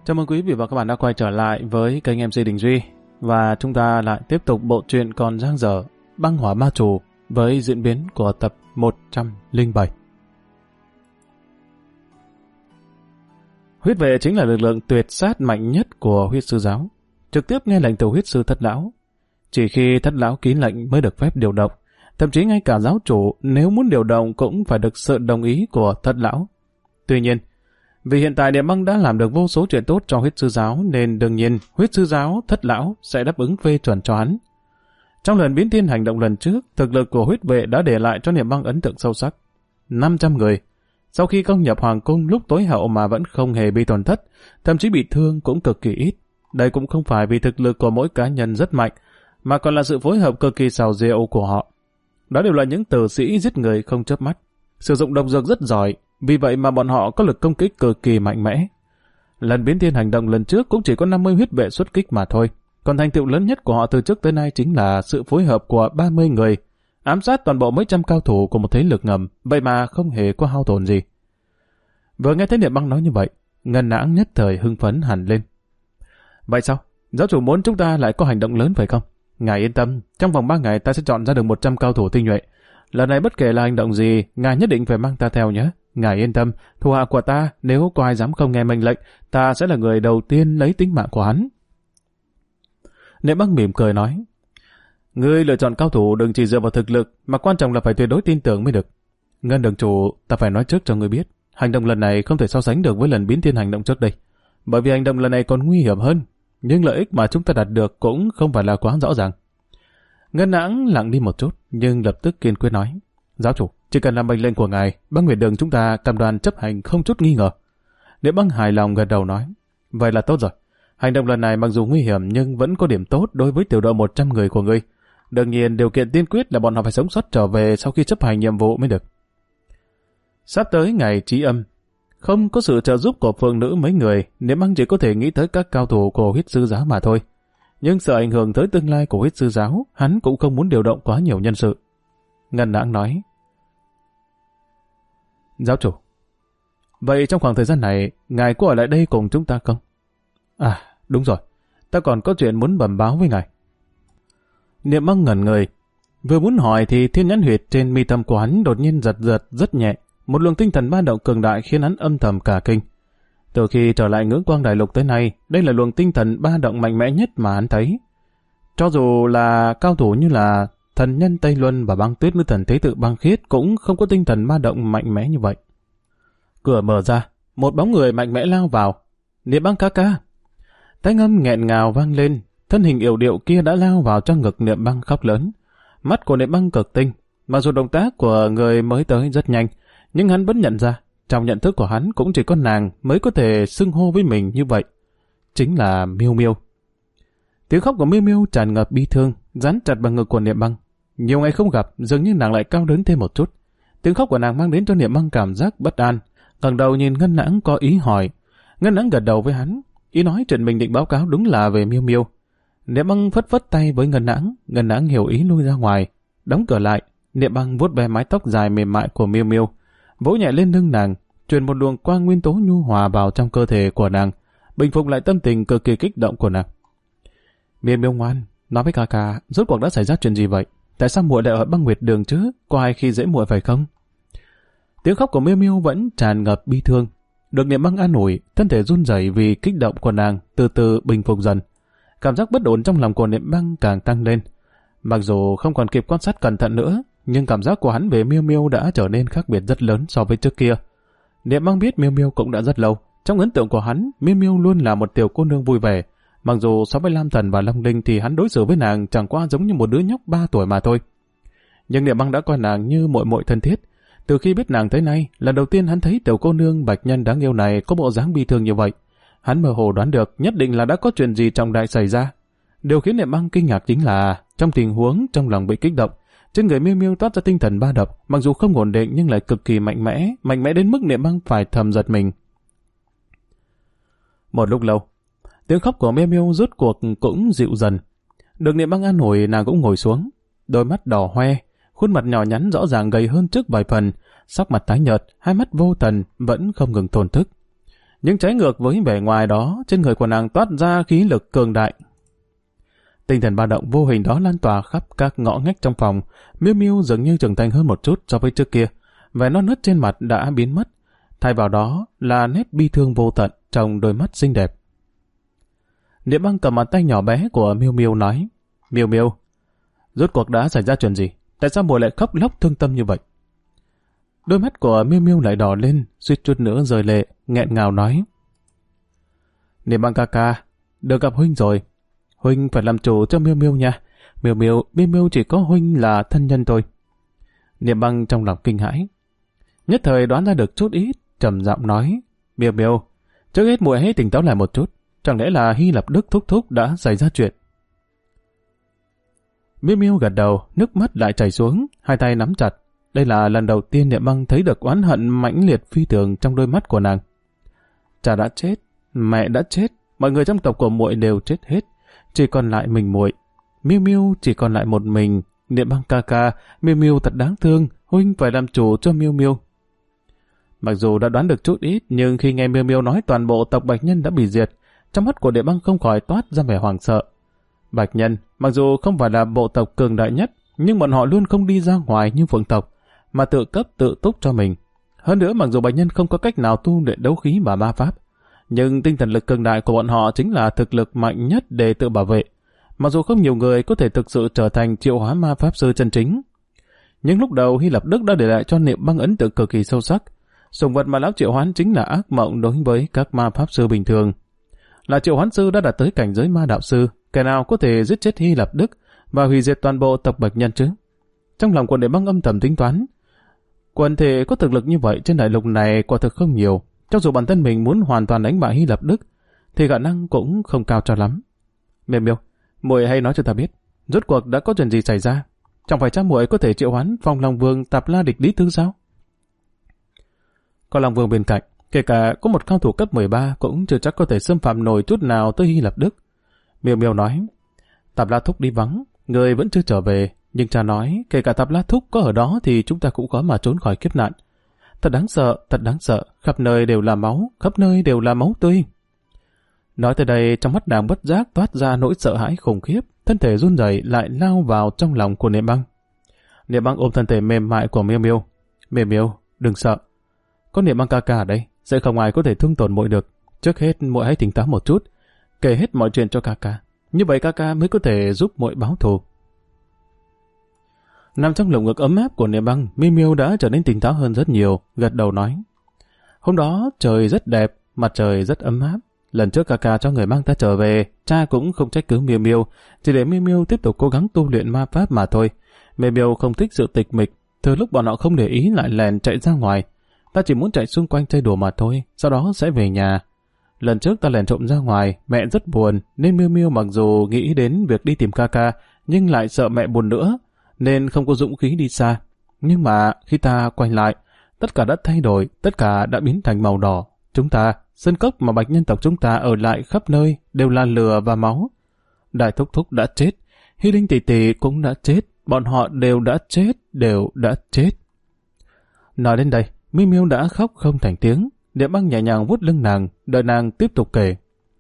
Chào mừng quý vị và các bạn đã quay trở lại với kênh MC Đình Duy. Và chúng ta lại tiếp tục bộ truyện còn dang dở Băng Hỏa Ma Trù với diễn biến của tập 107. Huyết vệ chính là lực lượng tuyệt sát mạnh nhất của huyết sư giáo, trực tiếp nghe lệnh từ huyết sư thất lão. Chỉ khi thất lão ký lệnh mới được phép điều động, thậm chí ngay cả giáo chủ nếu muốn điều động cũng phải được sự đồng ý của thất lão. Tuy nhiên, vì hiện tại Niệm Băng đã làm được vô số chuyện tốt cho huyết sư giáo nên đương nhiên huyết sư giáo thất lão sẽ đáp ứng phê chuẩn cho hắn. Trong lần biến thiên hành động lần trước, thực lực của huyết vệ đã để lại cho Niệm Băng ấn tượng sâu sắc. 500 người. Sau khi công nhập hoàng cung lúc tối hậu mà vẫn không hề bị tổn thất, thậm chí bị thương cũng cực kỳ ít. Đây cũng không phải vì thực lực của mỗi cá nhân rất mạnh, mà còn là sự phối hợp cực kỳ xào rượu của họ. Đó đều là những tử sĩ giết người không chớp mắt, sử dụng độc dược rất giỏi, vì vậy mà bọn họ có lực công kích cực kỳ mạnh mẽ. Lần biến thiên hành động lần trước cũng chỉ có 50 huyết vệ xuất kích mà thôi, còn thành tựu lớn nhất của họ từ trước tới nay chính là sự phối hợp của 30 người, ám sát toàn bộ mấy trăm cao thủ của một thế lực ngầm, vậy mà không hề có hao tổn gì. Vừa nghe thấy Niệm Băng nói như vậy, Ngân Nãng nhất thời hưng phấn hẳn lên. Vậy sao? Giáo chủ muốn chúng ta lại có hành động lớn phải không? Ngài yên tâm, trong vòng 3 ngày ta sẽ chọn ra được 100 cao thủ tinh nhuệ. Lần này bất kể là hành động gì, ngài nhất định phải mang ta theo nhé. Ngài yên tâm, thủ hạ của ta, nếu có ai dám không nghe mệnh lệnh, ta sẽ là người đầu tiên lấy tính mạng của hắn. Niệm Băng mỉm cười nói, ngươi lựa chọn cao thủ đừng chỉ dựa vào thực lực, mà quan trọng là phải tuyệt đối tin tưởng mới được. Ngân đường chủ, ta phải nói trước cho ngươi biết, hành động lần này không thể so sánh được với lần biến thiên hành động trước đây, bởi vì hành động lần này còn nguy hiểm hơn, nhưng lợi ích mà chúng ta đạt được cũng không phải là quá rõ ràng. Ngân Nãng lặng đi một chút, nhưng lập tức kiên quyết nói, giáo chủ, chỉ cần làm mệnh lệnh của ngài, Băng Nguyệt Đường chúng ta cam đoan chấp hành không chút nghi ngờ. Niệm Băng hài lòng gật đầu nói, vậy là tốt rồi. Hành động lần này mặc dù nguy hiểm nhưng vẫn có điểm tốt đối với tiểu đội 100 người của ngươi. Đương nhiên điều kiện tiên quyết là bọn họ phải sống sót trở về sau khi chấp hành nhiệm vụ mới được. Sắp tới ngày Trí Âm, không có sự trợ giúp của phượng nữ mấy người, Niệm Băng chỉ có thể nghĩ tới các cao thủ của huyết sư giáo mà thôi. Nhưng sợ ảnh hưởng tới tương lai của huyết sư giáo, hắn cũng không muốn điều động quá nhiều nhân sự. Ngân Nãng nói, giáo chủ, vậy trong khoảng thời gian này, ngài có ở lại đây cùng chúng ta không? À, đúng rồi, ta còn có chuyện muốn bẩm báo với ngài. Niệm Băng ngẩn người, vừa muốn hỏi thì thiên nhãn huyệt trên mi tâm của hắn đột nhiên giật giật rất nhẹ, một luồng tinh thần ba động cường đại khiến hắn âm thầm cả kinh. Từ khi trở lại Ngưỡng Quang Đại Lục tới nay, đây là luồng tinh thần ba động mạnh mẽ nhất mà hắn thấy. Cho dù là cao thủ như là thần nhân Tây Luân và Băng Tuyết Nữ Thần Thế Tự Băng Khiết cũng không có tinh thần ba động mạnh mẽ như vậy. Cửa mở ra, một bóng người mạnh mẽ lao vào. Niệm Băng ca ca. Thanh âm nghẹn ngào vang lên, thân hình yểu điệu kia đã lao vào trong ngực Niệm Băng khóc lớn. Mắt của Niệm Băng cực tinh, mặc dù động tác của người mới tới rất nhanh, nhưng hắn vẫn nhận ra, trong nhận thức của hắn cũng chỉ có nàng mới có thể xưng hô với mình như vậy. Chính là Miêu Miêu. Tiếng khóc của Miêu Miêu tràn ngập bi thương, dán chặt vào ngực của Niệm Băng. Nhiều ngày không gặp, dường như nàng lại cao lớn thêm một chút. Tiếng khóc của nàng mang đến cho Niệm Băng cảm giác bất an. Ngẩng đầu nhìn Ngân Nãng có ý hỏi. Ngân Nãng gật đầu với hắn, ý nói chuyện mình định báo cáo đúng là về Miêu Miêu. Niệm Băng phất phất tay với Ngân Nãng hiểu ý lui ra ngoài, đóng cửa lại. Niệm Băng vuốt ve mái tóc dài mềm mại của Miêu Miêu, vỗ nhẹ lên lưng nàng, truyền một luồng quang nguyên tố nhu hòa vào trong cơ thể của nàng, bình phục lại tâm tình cực kỳ kích động của nàng. Miêu Miêu ngoan, nói với ca ca, rốt cuộc đã xảy ra chuyện gì vậy? Tại sao muội lại ở Băng Nguyệt Đường chứ? Có ai khi dễ muội phải không? Tiếng khóc của Miêu Miêu vẫn tràn ngập bi thương. Được Niệm Băng an ủi, thân thể run rẩy vì kích động của nàng từ từ bình phục dần. Cảm giác bất ổn trong lòng của Niệm Băng càng tăng lên. Mặc dù không còn kịp quan sát cẩn thận nữa, nhưng cảm giác của hắn về Miêu Miêu đã trở nên khác biệt rất lớn so với trước kia. Niệm Băng biết Miêu Miêu cũng đã rất lâu. Trong ấn tượng của hắn, Miêu Miêu luôn là một tiểu cô nương vui vẻ. Mặc dù so với Lam Thần và Long Linh thì hắn đối xử với nàng chẳng qua giống như một đứa nhóc 3 tuổi mà thôi. Nhưng Niệm Băng đã coi nàng như muội muội thân thiết. Từ khi biết nàng tới nay, lần đầu tiên hắn thấy tiểu cô nương bạch nhân đáng yêu này có bộ dáng bi thương như vậy. Hắn mơ hồ đoán được nhất định là đã có chuyện gì trọng đại xảy ra. Điều khiến Niệm Băng kinh ngạc chính là trong tình huống trong lòng bị kích động, trên người Miêu Miêu toát ra tinh thần ba động, mặc dù không ổn định nhưng lại cực kỳ mạnh mẽ đến mức Niệm Băng phải thầm giật mình. Một lúc lâu, tiếng khóc của Miêu Miêu rốt cuộc cũng dịu dần. Được Niệm Băng an ủi, nàng cũng ngồi xuống, đôi mắt đỏ hoe, khuôn mặt nhỏ nhắn rõ ràng gầy hơn trước vài phần, sắc mặt tái nhợt, hai mắt vô thần vẫn không ngừng thổn thức. Nhưng trái ngược với vẻ ngoài đó, trên người của nàng toát ra khí lực cường đại. Tinh thần ba động vô hình đó lan tỏa khắp các ngõ ngách trong phòng. Miêu Miêu dường như trưởng thành hơn một chút so với trước kia. Vẻ non nớt trên mặt đã biến mất. Thay vào đó là nét bi thương vô tận trong đôi mắt xinh đẹp. Niệm Băng cầm bàn tay nhỏ bé của Miêu Miêu nói: Miêu Miêu, rốt cuộc đã xảy ra chuyện gì? Tại sao muội lại khóc lóc thương tâm như vậy? Đôi mắt của Miêu Miêu lại đỏ lên, suýt chút nữa rơi lệ, nghẹn ngào nói: Niệm Băng ca ca, được gặp huynh rồi. Huynh phải làm chủ cho Miêu Miêu nha. Miêu Miêu chỉ có huynh là thân nhân thôi. Niệm Băng trong lòng kinh hãi, nhất thời đoán ra được chút ít, trầm giọng nói: Miêu Miêu, trước hết muội hãy tỉnh táo lại một chút. Chẳng lẽ là Hy Lạp Đức thúc thúc đã xảy ra chuyện? Miêu Miêu gật đầu, nước mắt lại chảy xuống, hai tay nắm chặt. Đây là lần đầu tiên Niệm Băng thấy được oán hận mãnh liệt phi thường trong đôi mắt của nàng. Cha đã chết, mẹ đã chết, mọi người trong tộc của muội đều chết hết, chỉ còn lại mình muội. Miêu Miêu chỉ còn lại một mình. Niệm Băng ca ca, Miêu Miêu thật đáng thương, huynh phải làm chủ cho Miêu Miêu. Mặc dù đã đoán được chút ít, nhưng khi nghe Miêu Miêu nói toàn bộ tộc Bạch Nhân đã bị diệt, trong mắt của Niệm Băng không khỏi toát ra vẻ hoảng sợ. Bạch Nhân, mặc dù không phải là bộ tộc cường đại nhất, nhưng bọn họ luôn không đi ra ngoài như Phượng tộc, mà tự cấp tự túc cho mình. Hơn nữa, mặc dù Bạch Nhân không có cách nào tu luyện đấu khí và ma pháp, nhưng tinh thần lực cường đại của bọn họ chính là thực lực mạnh nhất để tự bảo vệ. Mặc dù không nhiều người có thể thực sự trở thành triệu hóa ma pháp sư chân chính, nhưng lúc đầu Hy Lạp Đức đã để lại cho Niệm Băng ấn tượng cực kỳ sâu sắc. Sủng vật mà lão triệu hoán chính là ác mộng đối với các ma pháp sư bình thường. Là triệu hoán sư đã đạt tới cảnh giới ma đạo sư, kẻ nào có thể giết chết Hy Lạp Đức và hủy diệt toàn bộ tộc Bạch Nhân chứ? Trong lòng của Niệm Băng âm thầm tính toán, quần thể có thực lực như vậy trên đại lục này quả thực không nhiều. Cho dù bản thân mình muốn hoàn toàn đánh bại Hy Lạp Đức, thì khả năng cũng không cao cho lắm. Miêu Miêu, muội hãy nói cho ta biết, rốt cuộc đã có chuyện gì xảy ra? Chẳng phải cha muội có thể triệu hoán Phong Long Vương Tạp La Địch Lý Thư sao? Có Long Vương bên cạnh, kể cả có một cao thủ cấp 13 cũng chưa chắc có thể xâm phạm nổi chút nào tới Hy Lạp Đức. Miêu Miêu nói: Tạp La Thúc đi vắng, người vẫn chưa trở về, nhưng cha nói kể cả Tạp La Thúc có ở đó thì chúng ta cũng khó mà trốn khỏi kiếp nạn. Thật đáng sợ, khắp nơi đều là máu, khắp nơi đều là máu tươi. Nói tới đây, trong mắt nàng bất giác toát ra nỗi sợ hãi khủng khiếp, thân thể run rẩy lại lao vào trong lòng của Niệm Băng. Niệm Băng ôm thân thể mềm mại của Miêu Miêu. Miêu Miêu, đừng sợ, có Niệm Băng ca ca ở đây, sẽ không ai có thể thương tổn muội được. Trước hết muội hãy tỉnh táo một chút, kể hết mọi chuyện cho ca ca, như vậy ca ca mới có thể giúp muội báo thù. Nằm trong lồng ngực ấm áp của Niệm Băng, Miêu Miêu đã trở nên tỉnh táo hơn rất nhiều, gật đầu nói: Hôm đó trời rất đẹp, mặt trời rất ấm áp. Lần trước ca ca cho người mang ta trở về, cha cũng không trách cứ Miêu Miêu, chỉ để Miêu Miêu tiếp tục cố gắng tu luyện ma pháp mà thôi. Miêu Miêu không thích sự tịch mịch, từ lúc bọn họ không để ý lại lèn chạy ra ngoài. Ta chỉ muốn chạy xung quanh chơi đùa mà thôi, sau đó sẽ về nhà. Lần trước ta lèn trộm ra ngoài, mẹ rất buồn, nên Miêu Miêu mặc dù nghĩ đến việc đi tìm ca ca, nhưng lại sợ mẹ buồn nữa, nên không có dũng khí đi xa. Nhưng mà khi ta quay lại, tất cả đã thay đổi, tất cả đã biến thành màu đỏ. Chúng ta, sân cốc mà Bạch Nhân tộc chúng ta ở lại khắp nơi đều là lửa và máu. Đại thúc thúc đã chết, Hy Linh tỷ tỷ cũng đã chết, bọn họ đều đã chết. Nói đến đây, Miêu Miêu đã khóc không thành tiếng. Niệm Băng nhẹ nhàng vuốt lưng nàng, đợi nàng tiếp tục kể.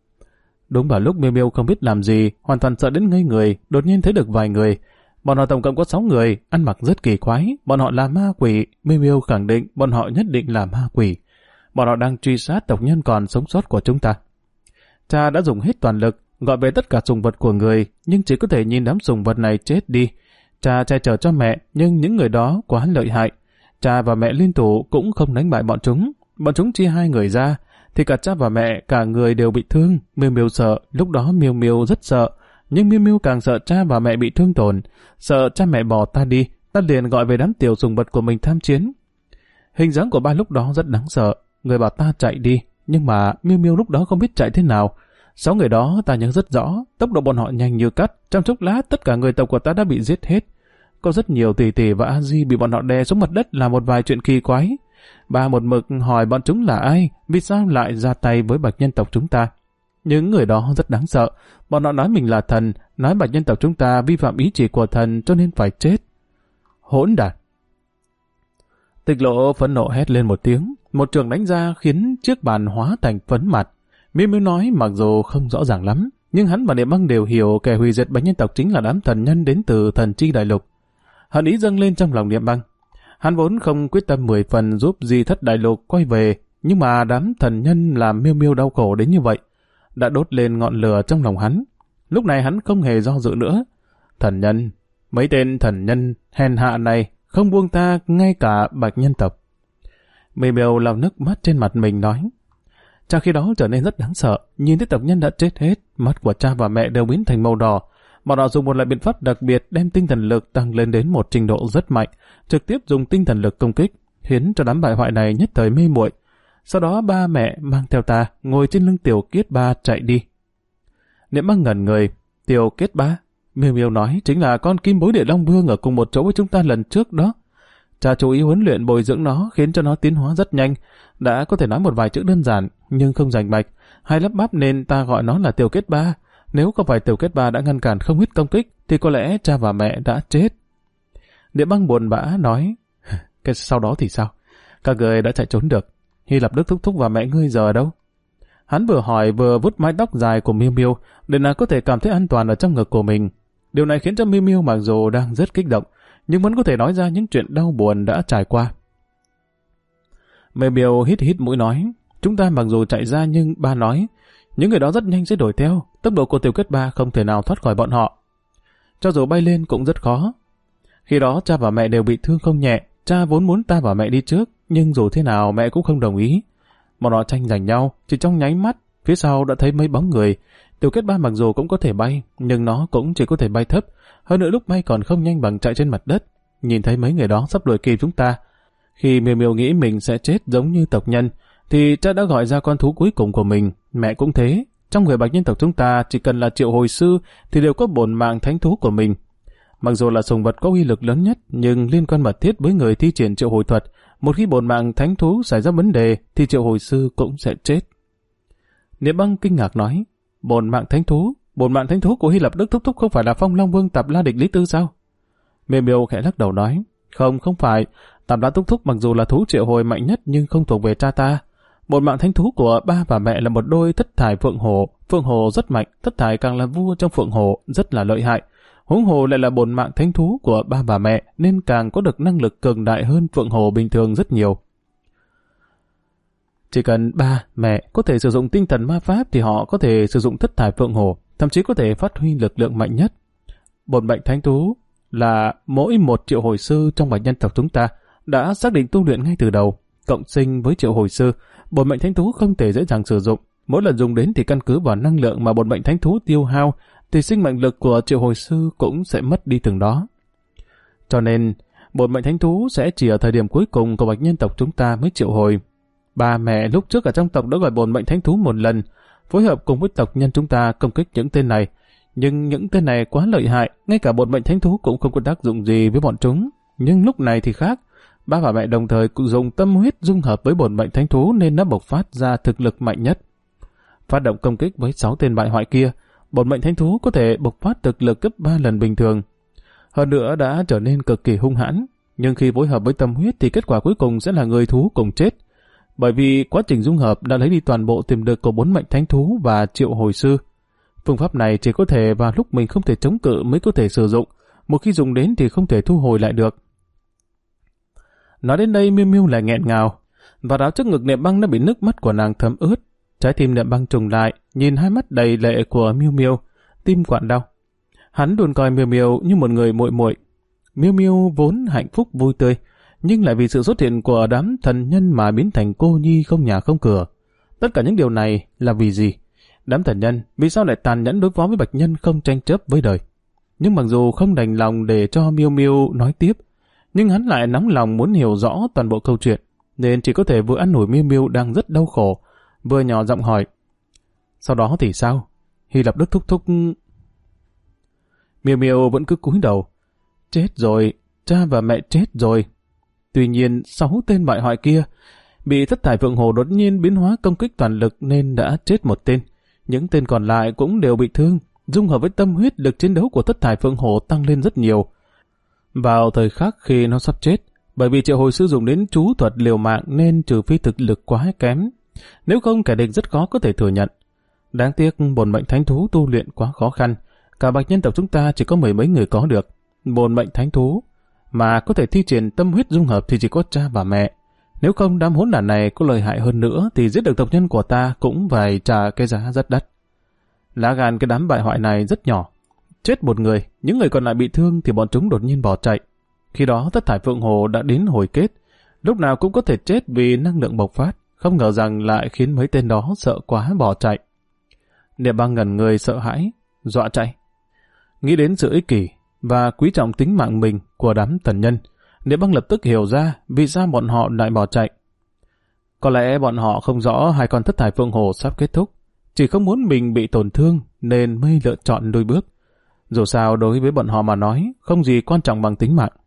Đúng vào lúc Miêu Miêu không biết làm gì, hoàn toàn sợ đến ngây người, đột nhiên thấy được vài người. Bọn họ tổng cộng có 6 người, ăn mặc rất kỳ quái. Bọn họ là ma quỷ. Miêu Miêu khẳng định bọn họ nhất định là ma quỷ. Bọn họ đang truy sát tộc nhân còn sống sót của chúng ta. Cha đã dùng hết toàn lực, gọi về tất cả sùng vật của người, nhưng chỉ có thể nhìn đám sùng vật này chết đi. Cha che chở cho mẹ, nhưng những người đó quá lợi hại. Cha và mẹ liên thủ cũng không đánh bại bọn chúng. Bọn chúng chia 2 người ra, thì cả cha và mẹ, cả người đều bị thương. Miêu Miêu sợ, lúc đó Miêu Miêu rất sợ. Nhưng Miêu Miêu càng sợ cha và mẹ bị thương tổn. Sợ cha mẹ bỏ ta đi, ta liền gọi về đám tiểu sùng vật của mình tham chiến. Hình dáng của ba lúc đó rất đáng sợ. Người bảo ta chạy đi, nhưng mà Miêu Miêu lúc đó không biết chạy thế nào. 6 người đó ta nhớ rất rõ, tốc độ bọn họ nhanh như cắt. Trong chốc lát tất cả người tộc của ta đã bị giết hết. Có rất nhiều tỷ tỷ và a di bị bọn họ đè xuống mặt đất là một vài chuyện kỳ quái. Ba một mực hỏi bọn chúng là ai, vì sao lại ra tay với Bạch Nhân tộc chúng ta. Những người đó rất đáng sợ. Bọn họ nói mình là thần, nói Bạch Nhân tộc chúng ta vi phạm ý chỉ của thần cho nên phải chết. Hỗn đản! Tịch Lộ phẫn nộ hét lên một tiếng, một trường đánh ra khiến chiếc bàn hóa thành phấn mặt. Miêu Miêu nói mặc dù không rõ ràng lắm, nhưng hắn và Niệm Băng đều hiểu kẻ hủy diệt Bạch Nhân tộc chính là đám thần nhân đến từ Thần Chi Đại Lục. Hận ý dâng lên trong lòng Niệm Băng. Hắn vốn không quyết tâm 10 phần giúp Di Thất Đại Lục quay về, nhưng mà đám thần nhân làm Miêu Miêu đau khổ đến như vậy, đã đốt lên ngọn lửa trong lòng hắn. Lúc này hắn không hề do dự nữa. Thần nhân, mấy tên thần nhân hèn hạ này không buông ta ngay cả Bạch Nhân tộc. Miêu Miêu lau nước mắt trên mặt mình nói. Cha khi đó trở nên rất đáng sợ, nhìn thấy tộc nhân đã chết hết, mắt của cha và mẹ đều biến thành màu đỏ. Bọn họ dùng một loại biện pháp đặc biệt đem tinh thần lực tăng lên đến một trình độ rất mạnh, trực tiếp dùng tinh thần lực công kích, khiến cho đám bại hoại này nhất thời mê muội. Sau đó ba mẹ mang theo ta ngồi trên lưng Tiểu Kiết Ba chạy đi. Niệm Băng ngẩn người. Tiểu Kiết Ba? Miêu Miêu nói chính là con kim bối địa long vương ở cùng một chỗ với chúng ta lần trước đó. Cha chú ý huấn luyện bồi dưỡng nó, khiến cho nó tiến hóa rất nhanh, đã có thể nói một vài chữ đơn giản nhưng không rành mạch, hay lắp bắp nên ta gọi nó là Tiểu Kiết Ba. Nếu không phải Tiểu Kiết Ba đã ngăn cản không ít công kích thì có lẽ cha và mẹ đã chết. Niệm Băng buồn bã nói. Cái sau đó thì sao? Các người đã chạy trốn được. Hy Lạp Đức thúc thúc và mẹ ngươi giờ ở đâu? Hắn vừa hỏi vừa vuốt mái tóc dài của Miêu Miêu để nàng có thể cảm thấy an toàn ở trong ngực của mình. Điều này khiến cho Miêu Miêu mặc dù đang rất kích động, nhưng vẫn có thể nói ra những chuyện đau buồn đã trải qua. Miêu Miêu hít hít mũi nói, chúng ta mặc dù chạy ra nhưng ba nói, những người đó rất nhanh sẽ đuổi theo, tốc độ của Tiểu Kiết Ba không thể nào thoát khỏi bọn họ. Cho dù bay lên cũng rất khó. Khi đó cha và mẹ đều bị thương không nhẹ, cha vốn muốn ta và mẹ đi trước, nhưng dù thế nào mẹ cũng không đồng ý. Bọn họ tranh giành nhau, chỉ trong nháy mắt, phía sau đã thấy mấy bóng người. Tiểu Kiết Ba mặc dù cũng có thể bay, nhưng nó cũng chỉ có thể bay thấp, hơn nữa lúc bay còn không nhanh bằng chạy trên mặt đất. Nhìn thấy mấy người đó sắp đuổi kịp chúng ta. Khi Miêu Miêu nghĩ mình sẽ chết giống như tộc nhân, thì cha đã gọi ra con thú cuối cùng của mình, mẹ cũng thế. Trong người Bạch Nhân tộc chúng ta chỉ cần là triệu hồi sư thì đều có bổn mạng thánh thú của mình. Mặc dù là sùng vật có uy lực lớn nhất, nhưng liên quan mật thiết với người thi triển triệu hồi thuật. Một khi bổn mạng thánh thú xảy ra vấn đề thì triệu hồi sư cũng sẽ chết. Niệm Băng kinh ngạc nói, bổn mạng thánh thú của Hy Lạp Đức thúc thúc không phải là Phong Long Vương Tạp La Địch Lý Tư sao? Miêu Miêu khẽ lắc đầu nói, không phải. Tạp La thúc thúc mặc dù là thú triệu hồi mạnh nhất nhưng không thuộc về cha ta. Bổn mạng thánh thú của ba và mẹ là một đôi thất thải phượng hổ rất mạnh, thất thải càng là vua trong phượng hổ, rất là lợi hại. Huống hồ lại là bổn mạng thánh thú của ba bà mẹ nên càng có được năng lực cường đại hơn phượng hổ bình thường rất nhiều. Chỉ cần ba, mẹ có thể sử dụng tinh thần ma pháp thì họ có thể sử dụng thất thải phượng hổ, thậm chí có thể phát huy lực lượng mạnh nhất. Bổn mệnh thánh thú là mỗi một triệu hồi sư trong Bạch Nhân tộc chúng ta đã xác định tu luyện ngay từ đầu, cộng sinh với triệu hồi sư. Bổn mệnh thánh thú không thể dễ dàng sử dụng, mỗi lần dùng đến thì căn cứ vào năng lượng mà bổn mệnh thánh thú tiêu hao thì sinh mệnh lực của triệu hồi sư cũng sẽ mất đi từng đó. Cho nên, bổn mệnh thánh thú sẽ chỉ ở thời điểm cuối cùng của Bạch Nhân tộc chúng ta mới triệu hồi. Ba mẹ lúc trước ở trong tộc đã gọi bổn mệnh thánh thú một lần, phối hợp cùng với tộc nhân chúng ta công kích những tên này. Nhưng những tên này quá lợi hại, ngay cả bổn mệnh thánh thú cũng không có tác dụng gì với bọn chúng. Nhưng lúc này thì khác, ba và mẹ đồng thời cũng dùng tâm huyết dung hợp với bổn mệnh thánh thú nên nó bộc phát ra thực lực mạnh nhất. Phát động công kích với 6 tên bại hoại kia, bổn mệnh thánh thú có thể bộc phát thực lực gấp 3 lần bình thường. Hơn nữa đã trở nên cực kỳ hung hãn, nhưng khi phối hợp với tâm huyết thì kết quả cuối cùng sẽ là người thú cùng chết. Bởi vì quá trình dung hợp đã lấy đi toàn bộ tiềm lực của 4 mệnh thánh thú và triệu hồi sư. Phương pháp này chỉ có thể vào lúc mình không thể chống cự mới có thể sử dụng, một khi dùng đến thì không thể thu hồi lại được. Nói đến đây Miêu Miêu lại nghẹn ngào, và áo trước ngực Niệm Băng đã bị nước mắt của nàng thấm ướt. Trái tim Niệm Băng trùng lại, nhìn hai mắt đầy lệ của Miêu Miêu, tim quặn đau. Hắn luôn coi Miêu Miêu như một người muội muội. Miêu Miêu vốn hạnh phúc vui tươi, nhưng lại vì sự xuất hiện của đám thần nhân mà biến thành cô nhi không nhà không cửa. Tất cả những điều này là vì gì? Đám thần nhân vì sao lại tàn nhẫn đối phó với Bạch Nhân không tranh chấp với đời? Nhưng mặc dù không đành lòng để cho Miêu Miêu nói tiếp, nhưng hắn lại nóng lòng muốn hiểu rõ toàn bộ câu chuyện, nên chỉ có thể vừa an ủi Miêu Miêu đang rất đau khổ, vừa nhỏ giọng hỏi. Sau đó thì sao? Hy Lạp Đức thúc thúc... Miêu Miêu vẫn cứ cúi đầu. Chết rồi, cha và mẹ chết rồi. Tuy nhiên 6 tên bại hoại kia bị thất thải phượng hổ đột nhiên biến hóa công kích toàn lực nên đã chết một tên. Những tên còn lại cũng đều bị thương. Dung hợp với tâm huyết, lực chiến đấu của thất thải phượng hổ tăng lên rất nhiều. Vào thời khắc khi nó sắp chết, Bởi vì triệu hồi sư dùng đến chú thuật liều mạng nên trừ phi thực lực quá kém, nếu không kẻ địch rất khó có thể thừa nhận. Đáng tiếc bổn mệnh thánh thú tu luyện quá khó khăn, cả bạch nhân tộc chúng ta chỉ có mười mấy người có được. Bổn mệnh thánh thú mà có thể thi triển tâm huyết dung hợp thì chỉ có cha và mẹ. Nếu không đám hỗn đản này có lợi hại hơn nữa thì giết được tộc nhân của ta cũng phải trả cái giá rất đắt. Lá gan cái đám bại hoại này rất nhỏ. Chết một người, những người còn lại bị thương thì bọn chúng đột nhiên bỏ chạy. Khi đó Thất Thải Phượng Hồ đã đến hồi kết, lúc nào cũng có thể chết vì năng lượng bộc phát, không ngờ rằng lại khiến mấy tên đó sợ quá bỏ chạy. Niệm Băng ngẩn người sợ hãi, dọa chạy. Nghĩ đến sự ích kỷ và quý trọng tính mạng mình của đám tần nhân, Niệm Băng lập tức hiểu ra vì sao bọn họ lại bỏ chạy. Có lẽ bọn họ không rõ hai con Thất Thải Phượng Hồ sắp kết thúc, chỉ không muốn mình bị tổn thương nên mới lựa chọn lùi bước. Dù sao đối với bọn họ mà nói, không gì quan trọng bằng tính mạng.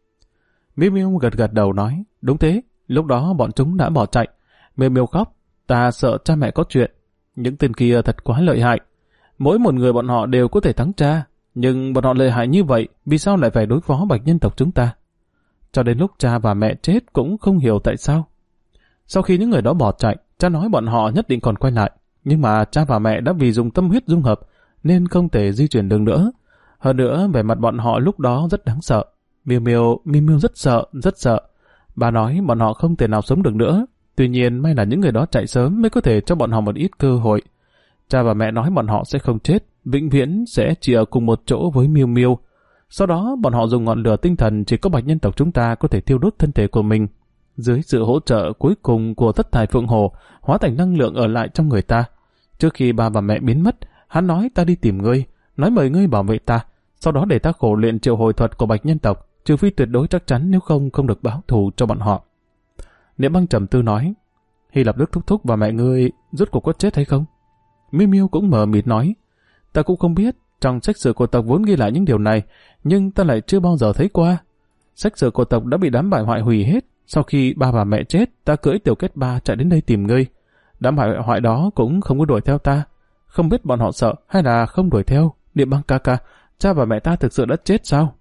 Miêu Miêu gật gật đầu nói, đúng thế, lúc đó bọn chúng đã bỏ chạy. Miêu Miêu khóc, ta sợ cha mẹ có chuyện. Những tên kia thật quá lợi hại. Mỗi một người bọn họ đều có thể thắng cha, nhưng bọn họ lợi hại như vậy, vì sao lại phải đối phó bạch nhân tộc chúng ta? Cho đến lúc cha và mẹ chết cũng không hiểu tại sao. Sau khi những người đó bỏ chạy, cha nói bọn họ nhất định còn quay lại. Nhưng mà cha và mẹ đã vì dùng tâm huyết dung hợp, nên không thể di chuyển đường nữa. Hơn nữa, vẻ mặt bọn họ lúc đó rất đáng sợ. Miêu Miêu rất sợ. Bà nói bọn họ không thể nào sống được nữa. Tuy nhiên, may là những người đó chạy sớm mới có thể cho bọn họ một ít cơ hội. Cha và mẹ nói bọn họ sẽ không chết, vĩnh viễn sẽ chỉ ở cùng một chỗ với Miêu Miêu. Sau đó, bọn họ dùng ngọn lửa tinh thần chỉ có bạch nhân tộc chúng ta có thể thiêu đốt thân thể của mình. Dưới sự hỗ trợ cuối cùng của Thất Thải Phượng Hồ, hóa thành năng lượng ở lại trong người ta. Trước khi ba và mẹ biến mất, hắn nói ta đi tìm ngươi, nói mời ngươi bảo vệ ta, sau đó để ta khổ luyện triệu hồi thuật của bạch nhân tộc, trừ phi tuyệt đối chắc chắn, nếu không được báo thù cho bọn họ. Niệm Băng trầm tư nói, Hy Lạp Đức thúc thúc và mẹ ngươi rốt cuộc có chết hay không? Miêu Miêu cũng mờ mịt nói, ta cũng không biết, trong sách sử của tộc vốn ghi lại những điều này, nhưng ta lại chưa bao giờ thấy qua. Sách sử của tộc đã bị đám bại hoại hủy hết. Sau khi ba và mẹ chết, ta cưỡi Tiểu Kết Ba chạy đến đây tìm ngươi. Đám bại hoại đó cũng không có đuổi theo ta. Không biết bọn họ sợ hay là không đuổi theo. Niệm Băng ca ca, cha và mẹ ta thực sự đã chết sao?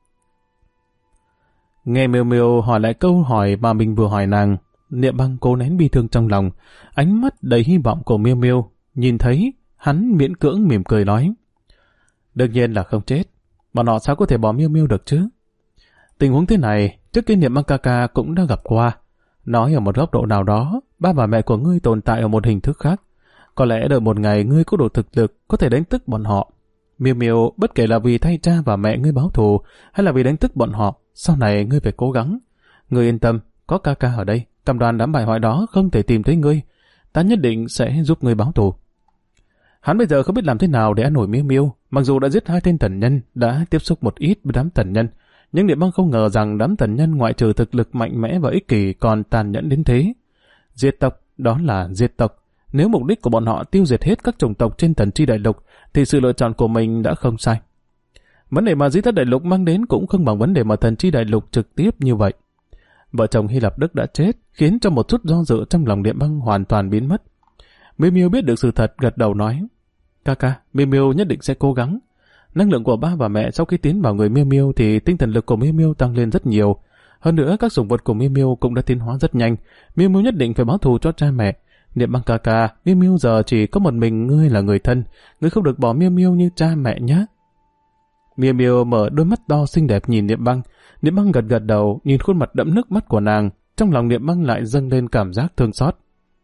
Nghe Miêu Miêu hỏi lại câu hỏi mà mình vừa hỏi nàng, Niệm Băng cố nén bi thương trong lòng, ánh mắt đầy hy vọng của Miêu Miêu. Nhìn thấy, hắn miễn cưỡng mỉm cười nói, đương nhiên là không chết. Bọn họ sao có thể bỏ Miêu Miêu được chứ? Tình huống thế này, trước kia Niệm Băng ca ca cũng đã gặp qua. Nói ở một góc độ nào đó, ba và mẹ của ngươi tồn tại ở một hình thức khác. Có lẽ đợi một ngày ngươi có đủ thực lực có thể đánh thức bọn họ. Miêu Miêu, bất kể là vì thay cha và mẹ ngươi báo thù hay là vì đánh thức bọn họ, sau này ngươi phải cố gắng. Ngươi yên tâm, có ca ca ở đây, cam đoan đám bại hoại đó không thể tìm thấy ngươi. Ta nhất định sẽ giúp ngươi báo thù. Hắn bây giờ không biết làm thế nào để an ủi Miêu Miêu, mặc dù đã giết hai tên tần nhân, đã tiếp xúc một ít với đám tần nhân, nhưng Niệm Băng không ngờ rằng đám tần nhân ngoại trừ thực lực mạnh mẽ và ích kỷ còn tàn nhẫn đến thế. Diệt tộc, đó là diệt tộc. Nếu mục đích của bọn họ tiêu diệt hết các chủng tộc trên Thần Chi Đại Lục, thì sự lựa chọn của mình đã không sai. Vấn đề mà Di Thất Đại Lục mang đến cũng không bằng vấn đề mà Thần Chi Đại Lục trực tiếp như vậy. Vợ chồng Hy Lạp Đức đã chết, khiến cho một chút do dự trong lòng Niệm Băng hoàn toàn biến mất. Miêu Miêu biết được sự thật, gật đầu nói, ca ca, Miêu Miêu nhất định sẽ cố gắng. Năng lượng của ba và mẹ sau khi tiến vào người Miêu Miêu thì tinh thần lực của Miêu Miêu tăng lên rất nhiều. Hơn nữa các sủng vật của Miêu Miêu cũng đã tiến hóa rất nhanh. Miêu Miêu nhất định phải báo thù cho cha mẹ. Niệm Băng ca ca, Miêu Miêu giờ chỉ có một mình ngươi là người thân, ngươi không được bỏ Miêu Miêu như cha mẹ nhé. Miêu Miêu mở đôi mắt to xinh đẹp nhìn Niệm Băng. Niệm Băng gật gật đầu, nhìn khuôn mặt đẫm nước mắt của nàng, trong lòng Niệm Băng lại dâng lên cảm giác thương xót.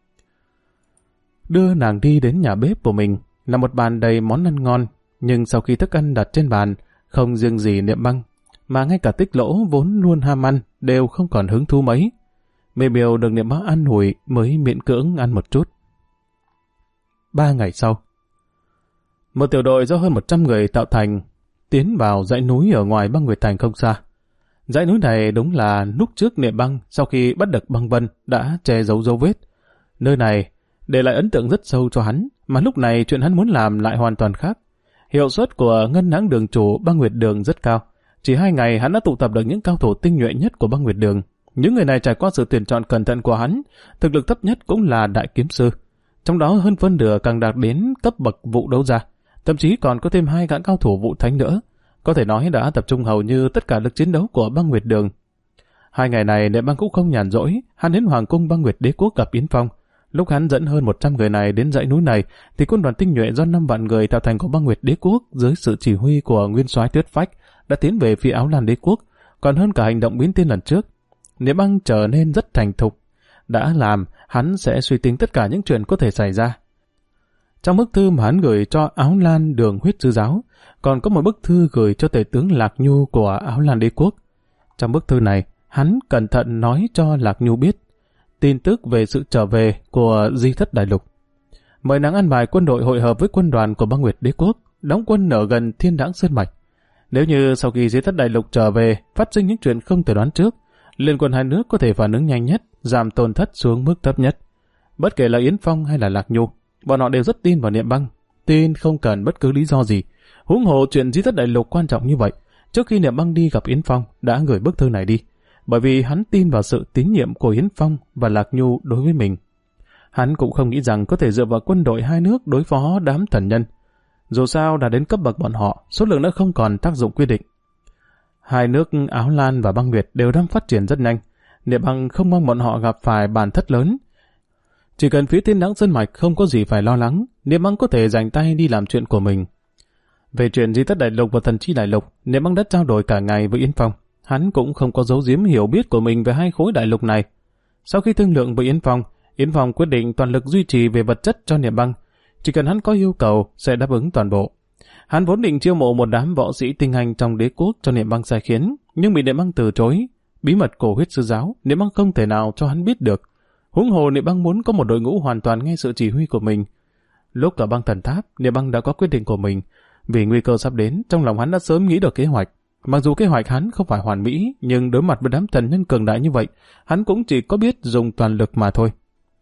Đưa nàng đi đến nhà bếp của mình, là một bàn đầy món ăn ngon. Nhưng sau khi thức ăn đặt trên bàn, không riêng gì Niệm Băng, mà ngay cả Tích Lỗ vốn luôn ham ăn đều không còn hứng thú mấy. Miêu Miêu được Niệm Băng ăn ủi mới miễn cưỡng ăn một chút. 3 ngày sau, một tiểu đội do hơn 100 người tạo thành tiến vào dãy núi ở ngoài Băng Nguyệt Thành không xa. Dãy núi này đúng là lúc trước Niệm Băng sau khi bắt được Băng Vân đã che giấu dấu vết. Nơi này để lại ấn tượng rất sâu cho hắn, mà lúc này chuyện hắn muốn làm lại hoàn toàn khác. Hiệu suất của ngân hãng đường chủ Băng Nguyệt Đường rất cao. Chỉ 2 ngày hắn đã tụ tập được những cao thủ tinh nhuệ nhất của Băng Nguyệt Đường. Những người này trải qua sự tuyển chọn cẩn thận của hắn, thực lực thấp nhất cũng là đại kiếm sư. Trong đó hơn phân nửa càng đạt đến cấp bậc vụ đấu gia, thậm chí còn có thêm 2 gã cao thủ vụ thánh nữa. Có thể nói đã tập trung hầu như tất cả lực chiến đấu của Băng Nguyệt Đường. 2 ngày này Niệm Băng cũng không nhàn rỗi, hắn đến Hoàng cung Băng Nguyệt Đế Quốc gặp Yến Phong. Lúc hắn dẫn hơn 100 người này đến dãy núi này, thì quân đoàn tinh nhuệ do 5 vạn người tạo thành của Băng Nguyệt Đế Quốc dưới sự chỉ huy của nguyên soái Tuyết Phách đã tiến về phía Áo Lan Đế Quốc, còn hơn cả hành động biến thiên lần trước. Niệm Băng trở nên rất thành thục, đã làm hắn sẽ suy tính tất cả những chuyện có thể xảy ra. Trong bức thư mà hắn gửi cho Áo Lan Đường Huyết Sư Giáo, còn có một bức thư gửi cho tể tướng Lạc Nhu của Áo Lan Đế Quốc. Trong bức thư này, hắn cẩn thận nói cho Lạc Nhu biết tin tức về sự trở về của Di Thất Đại Lục. Mời nàng an bài quân đội hội hợp với quân đoàn của Băng Nguyệt Đế Quốc, đóng quân ở gần Thiên Đãng Sơn Mạch. Nếu như sau khi Di Thất Đại Lục trở về phát sinh những chuyện không thể đoán trước, liên quân hai nước có thể phản ứng nhanh nhất, giảm tổn thất xuống mức thấp nhất. Bất kể là Yến Phong hay là Lạc Nhu, bọn họ đều rất tin vào Niệm Băng, tin không cần bất cứ lý do gì. Huống hồ chuyện Di Thất Đại Lục quan trọng như vậy, trước khi Niệm Băng đi gặp Yến Phong đã gửi bức thư này đi, bởi vì hắn tin vào sự tín nhiệm của Yến Phong và Lạc Nhu đối với mình. Hắn cũng không nghĩ rằng có thể dựa vào quân đội hai nước đối phó đám thần nhân. Dù sao đã đến cấp bậc bọn họ, số lượng đã không còn tác dụng quyết định. Hai nước Áo Lan và Băng Nguyệt đều đang phát triển rất nhanh. Niệm Băng không mong bọn họ gặp phải bàn thất lớn. Chỉ cần phía Thiên Đãng Sơn Mạch không có gì phải lo lắng, Niệm Băng có thể dành tay đi làm chuyện của mình. Về chuyện Di Thất Đại Lục và Thần Chi Đại Lục, Niệm Băng đã trao đổi cả ngày với Yến Phong. Hắn cũng không có giấu giếm hiểu biết của mình về hai khối đại lục này. Sau khi thương lượng với Yến Phong quyết định toàn lực duy trì về vật chất cho Niệm Băng. Chỉ cần hắn có yêu cầu sẽ đáp ứng toàn bộ. Hắn vốn định chiêu mộ một đám võ sĩ tinh anh trong đế quốc cho Niệm Băng sai khiến, nhưng bị Niệm Băng từ chối. Bí mật của Huyết Sư Giáo, Niệm Băng không thể nào cho hắn biết được. Huống hồ Niệm Băng muốn có một đội ngũ hoàn toàn nghe sự chỉ huy của mình. Lúc ở Băng Thần Tháp, Niệm Băng đã có quyết định của mình. Vì nguy cơ sắp đến, trong lòng hắn đã sớm nghĩ được kế hoạch. Mặc dù kế hoạch hắn không phải hoàn mỹ, nhưng đối mặt với đám thần nhân cường đại như vậy, hắn cũng chỉ có biết dùng toàn lực mà thôi.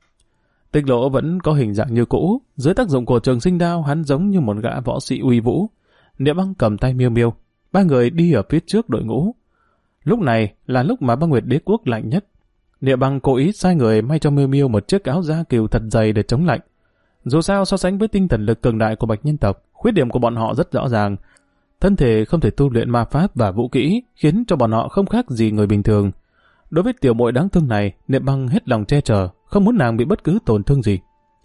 Tích Lỗ vẫn có hình dạng như cũ, dưới tác dụng của Trường Sinh Đao, hắn giống như một gã võ sĩ uy vũ. Niệm Băng cầm tay Miêu Miêu, ba người đi ở phía trước đội ngũ. Lúc này là lúc mà Băng Nguyệt Đế Quốc lạnh nhất. Niệm Băng cố ý sai người may cho Miêu Miêu một chiếc áo da cừu thật dày để chống lạnh. Dù sao so sánh với tinh thần lực cường đại của Bạch Nhân tộc, khuyết điểm của bọn họ rất rõ ràng. Thân thể không thể tu luyện ma pháp và vũ kỹ, khiến cho bọn họ không khác gì người bình thường. Đối với tiểu muội đáng thương này, Niệm Băng hết lòng che chở, không muốn nàng bị bất cứ tổn thương gì.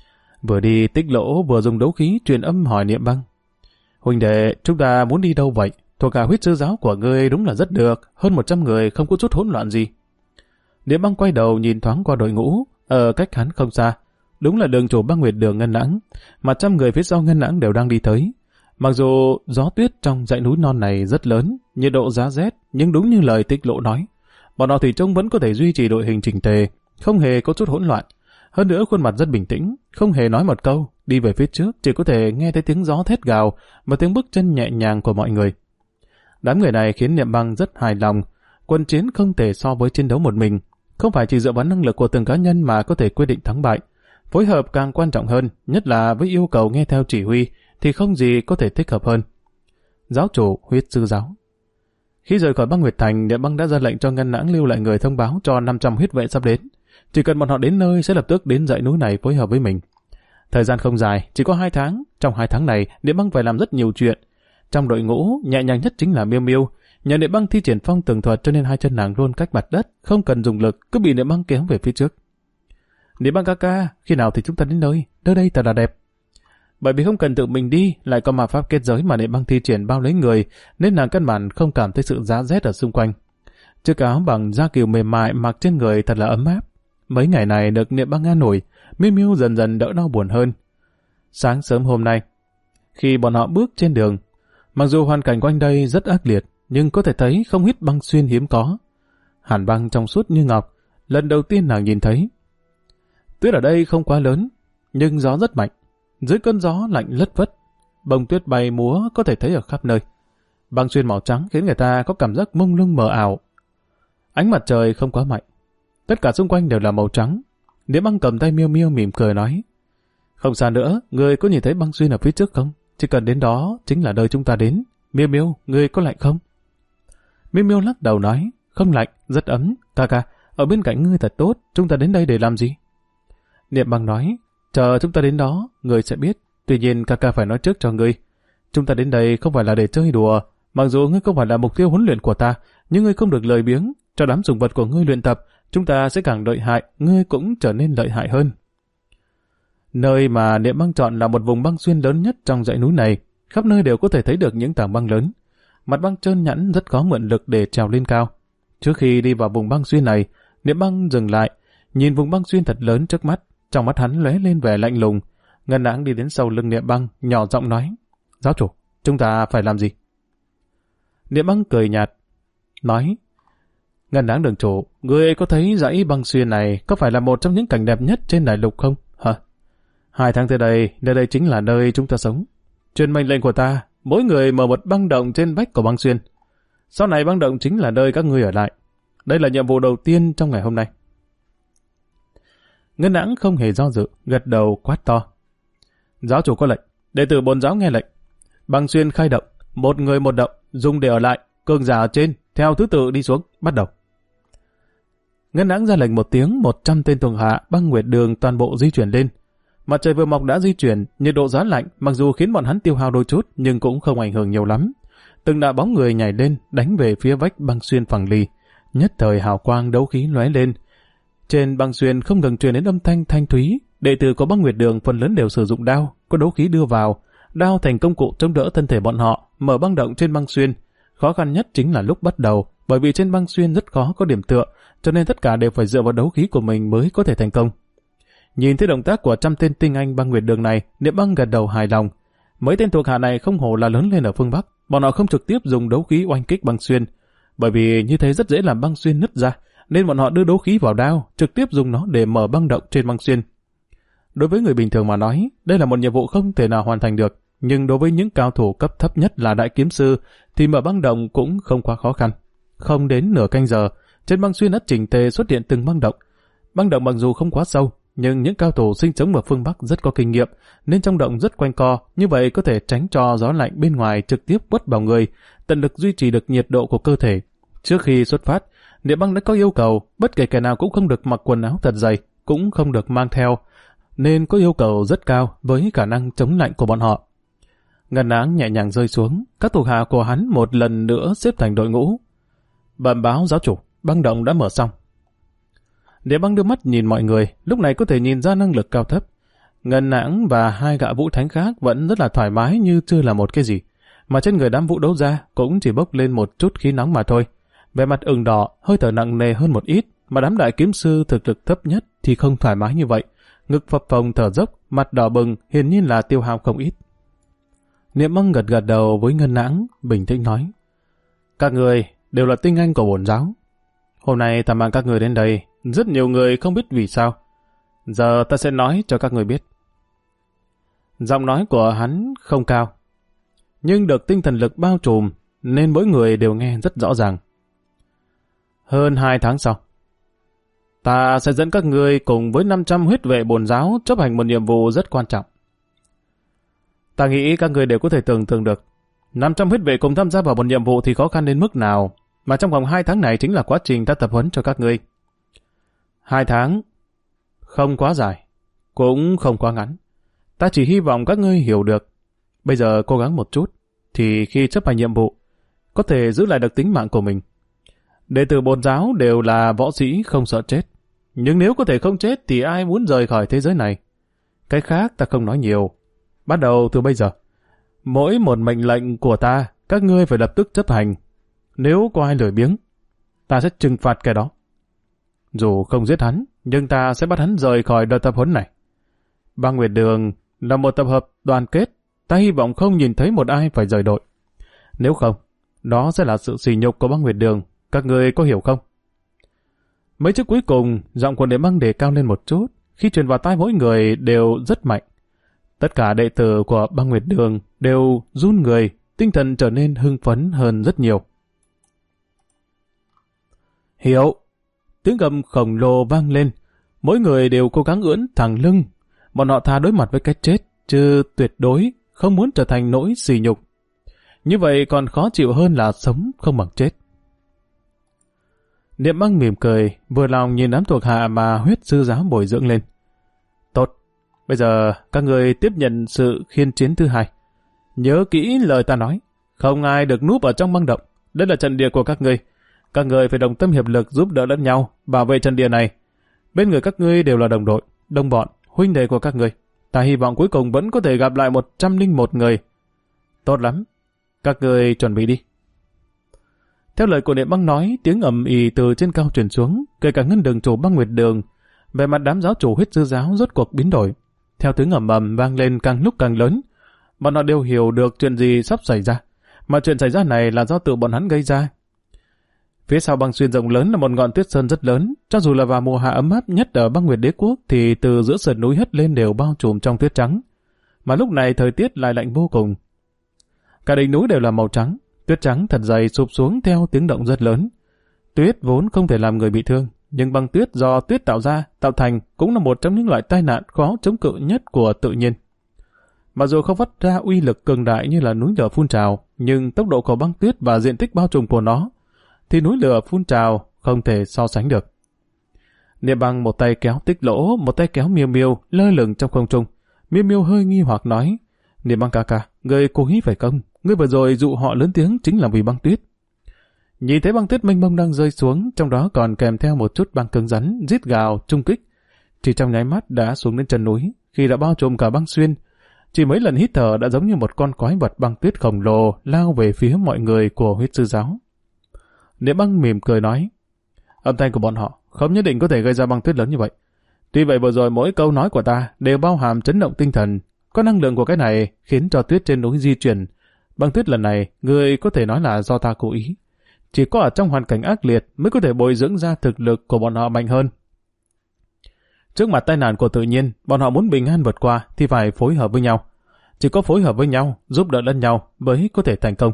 Vừa đi, Tích Lỗ vừa dùng đấu khí truyền âm hỏi Niệm Băng: "Huynh đệ, chúng ta muốn đi đâu vậy? Thuộc hạ Huyết Sư Giáo của ngươi đúng là rất được, hơn 100 người không có chút hỗn loạn gì." Niệm Băng quay đầu nhìn thoáng qua đội ngũ, ở cách hắn không xa, đúng là đường chủ Băng Nguyệt Đường Ngân Lãng, mà 100 người phía sau Ngân Lãng đều đang đi tới. Mặc dù gió tuyết trong dãy núi non này rất lớn, nhiệt độ giá rét, nhưng đúng như lời Tích Lỗ nói, bọn họ thủy chung vẫn có thể duy trì đội hình chỉnh tề, không hề có chút hỗn loạn. Hơn nữa khuôn mặt rất bình tĩnh, không hề nói một câu, đi về phía trước chỉ có thể nghe thấy tiếng gió thét gào và tiếng bước chân nhẹ nhàng của mọi người. Đám người này khiến Niệm Băng rất hài lòng. Quân chiến không thể so với chiến đấu một mình, không phải chỉ dựa vào năng lực của từng cá nhân mà có thể quyết định thắng bại. Phối hợp càng quan trọng hơn, nhất là với yêu cầu nghe theo chỉ huy, thì không gì có thể thích hợp hơn. Giáo chủ Huyết Sư Giáo. Khi rời khỏi Băng Nguyệt Thành, Niệm Băng đã ra lệnh cho Ngân Lãng lưu lại người thông báo cho 500 huyết vệ sắp đến. Chỉ cần bọn họ đến nơi sẽ lập tức đến dãy núi này phối hợp với mình. Thời gian không dài, chỉ có 2 tháng. Trong 2 tháng này, Niệm Băng phải làm rất nhiều chuyện. Trong đội ngũ, nhẹ nhàng nhất chính là Miêu Miêu. Nhờ Niệm Băng thi triển phong tường thuật cho nên hai chân nàng luôn cách mặt đất, không cần dùng lực, cứ bị Niệm Băng kéo về phía trước. Niệm Băng ca ca, khi nào thì chúng ta đến nơi? Nơi đây thật là đẹp. Bởi vì không cần tự mình đi, lại có ma pháp kết giới mà Niệm Băng thi triển bao lấy người, nên nàng căn bản không cảm thấy sự giá rét ở xung quanh. Chiếc áo bằng da cừu mềm mại mặc trên người thật là ấm áp. Mấy ngày này được Niệm Băng an ủi, Miêu Miêu dần dần đỡ đau buồn hơn. Sáng sớm hôm nay, khi bọn họ bước trên đường, mặc dù hoàn cảnh quanh đây rất ác liệt, nhưng có thể thấy không ít băng xuyên hiếm có. Hàn băng trong suốt như ngọc, lần đầu tiên nàng nhìn thấy. Tuyết ở đây không quá lớn, nhưng gió rất mạnh. Dưới cơn gió lạnh lất phất, bông tuyết bay múa có thể thấy ở khắp nơi. Băng xuyên màu trắng khiến người ta có cảm giác mông lung mờ ảo. Ánh mặt trời không quá mạnh, tất cả xung quanh đều là màu trắng. Niệm Băng cầm tay Miêu Miêu mỉm cười nói: "Không xa nữa, người có nhìn thấy băng xuyên ở phía trước không? Chỉ cần đến đó chính là nơi chúng ta đến. Miêu Miêu, người có lạnh không?" Miêu Miêu lắc đầu nói: "Không lạnh, rất ấm. Ca ca, ở bên cạnh ngươi thật tốt, chúng ta đến đây để làm gì?" Niệm Băng nói: "Chờ chúng ta đến đó, ngươi sẽ biết. Tuy nhiên ca ca phải nói trước cho ngươi. Chúng ta đến đây không phải là để chơi đùa. Mặc dù ngươi không phải là mục tiêu huấn luyện của ta, nhưng ngươi không được lười biếng. cho đám sủng vật của ngươi luyện tập, chúng ta sẽ càng lợi hại, ngươi cũng trở nên lợi hại hơn. Nơi mà Niệm Băng chọn là một vùng băng xuyên lớn nhất trong dãy núi này, khắp nơi đều có thể thấy được những tảng băng lớn. Mặt băng trơn nhẵn rất khó mượn lực để trèo lên cao. Trước khi đi vào vùng băng xuyên này, Niệm Băng dừng lại, nhìn vùng băng xuyên thật lớn trước mắt, trong mắt hắn lóe lên vẻ lạnh lùng. Ngân Áng đi đến sau lưng Niệm Băng, nhỏ giọng nói: "Giáo chủ, chúng ta phải làm gì?" Niệm Băng cười nhạt, nói: "Ngân Áng đường chủ, ngươi có thấy dãy băng xuyên này có phải là một trong những cảnh đẹp nhất trên đại lục không? Hả? 2 tháng tới đây, nơi đây chính là nơi chúng ta sống. Truyền mệnh lệnh của ta, mỗi người mở một băng động trên vách của băng xuyên. Sau này băng động chính là nơi các ngươi ở lại. Đây là nhiệm vụ đầu tiên trong ngày hôm nay." Ngân Áng không hề do dự, gật đầu quát to: "Giáo chủ có lệnh, đệ tử bổn giáo nghe lệnh. Băng xuyên khai động, một người một động, dùng để ở lại, cường giả ở trên, theo thứ tự đi xuống, bắt đầu." Ngân Áng ra lệnh một tiếng, 100 tên thuộc hạ băng nguyệt đường toàn bộ di chuyển lên. Mặt trời vừa mọc đã di chuyển, nhiệt độ giá lạnh mặc dù khiến bọn hắn tiêu hao đôi chút nhưng cũng không ảnh hưởng nhiều lắm. Từng đạo bóng người nhảy lên, đánh về phía vách băng xuyên phẳng lì. Nhất thời hào quang đấu khí lóe lên. Trên băng xuyên không ngừng truyền đến âm thanh thanh thúy. Đệ tử của băng nguyệt đường phần lớn đều sử dụng đao, có đấu khí đưa vào. Đao thành công cụ chống đỡ thân thể bọn họ, mở băng động trên băng xuyên. Khó khăn nhất chính là lúc bắt đầu, bởi vì trên băng xuyên rất khó có điểm tựa, cho nên tất cả đều phải dựa vào đấu khí của mình mới có thể thành công. Nhìn thấy động tác của 100 tên tinh anh băng nguyệt đường này, Niệm Băng gật đầu hài lòng. Mấy tên thuộc hạ này không hổ là lớn lên ở phương Bắc, bọn họ không trực tiếp dùng đấu khí oanh kích băng xuyên, bởi vì như thế rất dễ làm băng xuyên nứt ra, nên bọn họ đưa đấu khí vào đao, trực tiếp dùng nó để mở băng động trên băng xuyên. Đối với người bình thường mà nói, đây là một nhiệm vụ không thể nào hoàn thành được, nhưng đối với những cao thủ cấp thấp nhất là đại kiếm sư, thì mở băng động cũng không quá khó khăn. Không đến nửa canh giờ, trên băng xuyên đã chỉnh tề xuất hiện từng băng động. Băng động mặc dù không quá sâu, nhưng những cao thủ sinh sống ở phương Bắc rất có kinh nghiệm, nên trong động rất quanh co, như vậy có thể tránh cho gió lạnh bên ngoài trực tiếp quất vào người, tận lực duy trì được nhiệt độ của cơ thể. Trước khi xuất phát, Niệm Băng đã có yêu cầu, bất kể kẻ nào cũng không được mặc quần áo thật dày, cũng không được mang theo, nên có yêu cầu rất cao với khả năng chống lạnh của bọn họ. Ngân Áng nhẹ nhàng rơi xuống, các thuộc hạ của hắn một lần nữa xếp thành đội ngũ. Bẩm báo giáo chủ, băng động đã mở xong. Niệm Băng đưa mắt nhìn mọi người, lúc này có thể nhìn ra năng lực cao thấp. Ngân Áng và 2 gã vũ thánh khác vẫn rất là thoải mái như chưa là một cái gì, mà trên người đám vũ đấu ra cũng chỉ bốc lên một chút khí nóng mà thôi. Vẻ mặt ửng đỏ, hơi thở nặng nề hơn một ít, mà đám đại kiếm sư thực lực thấp nhất thì không thoải mái như vậy. Ngực phập phồng thở dốc, mặt đỏ bừng, hiển nhiên là tiêu hao không ít. Niệm Băng gật gật đầu với Ngân Áng, bình tĩnh nói: "Các người đều là tinh anh của bổn giáo. Hôm nay ta mang các người đến đây, rất nhiều người không biết vì sao. Giờ ta sẽ nói cho các người biết." Giọng nói của hắn không cao, nhưng được tinh thần lực bao trùm, nên mỗi người đều nghe rất rõ ràng. Hơn 2 tháng sau, ta sẽ dẫn các người cùng với 500 huyết vệ bổn giáo chấp hành một nhiệm vụ rất quan trọng. Ta nghĩ các người đều có thể tưởng tượng được, 500 huyết vệ cùng tham gia vào một nhiệm vụ thì khó khăn đến mức nào, mà trong vòng 2 tháng này chính là quá trình ta tập huấn cho các ngươi. 2 tháng, không quá dài, cũng không quá ngắn. Ta chỉ hy vọng các ngươi hiểu được. Bây giờ cố gắng một chút, thì khi chấp hành nhiệm vụ, có thể giữ lại được tính mạng của mình. Đệ tử bổn giáo đều là võ sĩ không sợ chết. Nhưng nếu có thể không chết thì ai muốn rời khỏi thế giới này? Cái khác ta không nói nhiều. Bắt đầu từ bây giờ, mỗi một mệnh lệnh của ta, các ngươi phải lập tức chấp hành. Nếu có ai lười biếng, ta sẽ trừng phạt kẻ đó. Dù không giết hắn, nhưng ta sẽ bắt hắn rời khỏi đợt tập huấn này. Băng Nguyệt Đường là một tập hợp đoàn kết, ta hy vọng không nhìn thấy một ai phải rời đội. Nếu không, đó sẽ là sự sỉ nhục của Băng Nguyệt Đường, các ngươi có hiểu không? Mấy chữ cuối cùng, giọng của Niệm Băng đề cao lên một chút, khi truyền vào tai mỗi người đều rất mạnh. Tất cả đệ tử của Băng Nguyệt Đường đều run người, tinh thần trở nên hưng phấn hơn rất nhiều. Hiểu. Tiếng gầm khổng lồ vang lên, mỗi người đều cố gắng ưỡn thẳng lưng. Bọn họ thà đối mặt với cái chết, chứ tuyệt đối không muốn trở thành nỗi sỉ nhục. Như vậy còn khó chịu hơn là sống không bằng chết. Niệm Băng mỉm cười, vừa lòng nhìn đám thuộc hạ mà huyết sư giáo bồi dưỡng lên. Tốt, bây giờ các người tiếp nhận sự khiên chiến thứ 2. Nhớ kỹ lời ta nói, không ai được núp ở trong băng động. Đây là trận địa của các ngươi. Các người phải đồng tâm hiệp lực giúp đỡ lẫn nhau, bảo vệ trận địa này. Bên người các ngươi đều là đồng đội, đồng bọn, huynh đệ của các ngươi. Ta hy vọng cuối cùng vẫn có thể gặp lại 101 người. Tốt lắm, các ngươi chuẩn bị đi. Theo lời của Niệm Băng nói, tiếng ầm ĩ từ trên cao truyền xuống, kể cả Ngân Đường chủ Băng Nguyệt Đường. Về mặt đám giáo chủ Huyết Sư giáo rốt cuộc biến đổi. Theo tiếng ầm ầm vang lên càng lúc càng lớn, bọn họ đều hiểu được chuyện gì sắp xảy ra, mà chuyện xảy ra này là do tự bọn hắn gây ra. Phía sau Băng Xuyên rộng lớn là một ngọn tuyết sơn rất lớn, cho dù là vào mùa hạ ấm áp nhất ở Băng Nguyệt Đế quốc thì từ giữa sườn núi hất lên đều bao trùm trong tuyết trắng. Mà lúc này thời tiết lại lạnh vô cùng. Cả đỉnh núi đều là màu trắng, tuyết trắng thật dày sụp xuống theo tiếng động rất lớn. Tuyết vốn không thể làm người bị thương, nhưng băng tuyết do tuyết tạo thành cũng là một trong những loại tai nạn khó chống cự nhất của tự nhiên. Mặc dù không phát ra uy lực cường đại như là núi lửa phun trào, nhưng tốc độ của băng tuyết và diện tích bao trùm của nó thì núi lửa phun trào không thể so sánh được. Niệm Băng một tay kéo Tích Lỗ, một tay kéo Miêu Miêu lơ lửng trong không trung. Miêu Miêu hơi nghi hoặc nói: Niệm Băng ca ca, ngươi cố ý phải không? Ngươi vừa rồi dụ họ lớn tiếng chính là vì băng tuyết. Nhìn thấy băng tuyết mênh mông đang rơi xuống, trong đó còn kèm theo một chút băng cứng rắn, rít gào, trung kích. Chỉ trong nháy mắt đã xuống đến chân núi, khi đã bao trùm cả Băng Xuyên. Chỉ mấy lần hít thở đã giống như một con quái vật băng tuyết khổng lồ lao về phía mọi người của Huyết Sư giáo. Niệm Băng mỉm cười nói: âm thanh của bọn họ không nhất định có thể gây ra băng tuyết lớn như vậy. Tuy vậy vừa rồi mỗi câu nói của ta đều bao hàm chấn động tinh thần. Có năng lượng của cái này khiến cho tuyết trên núi di chuyển. Băng tuyết lần này, người có thể nói là do ta cố ý. Chỉ có ở trong hoàn cảnh ác liệt mới có thể bồi dưỡng ra thực lực của bọn họ mạnh hơn. Trước mặt tai nạn của tự nhiên, bọn họ muốn bình an vượt qua thì phải phối hợp với nhau. Chỉ có phối hợp với nhau, giúp đỡ lẫn nhau mới có thể thành công.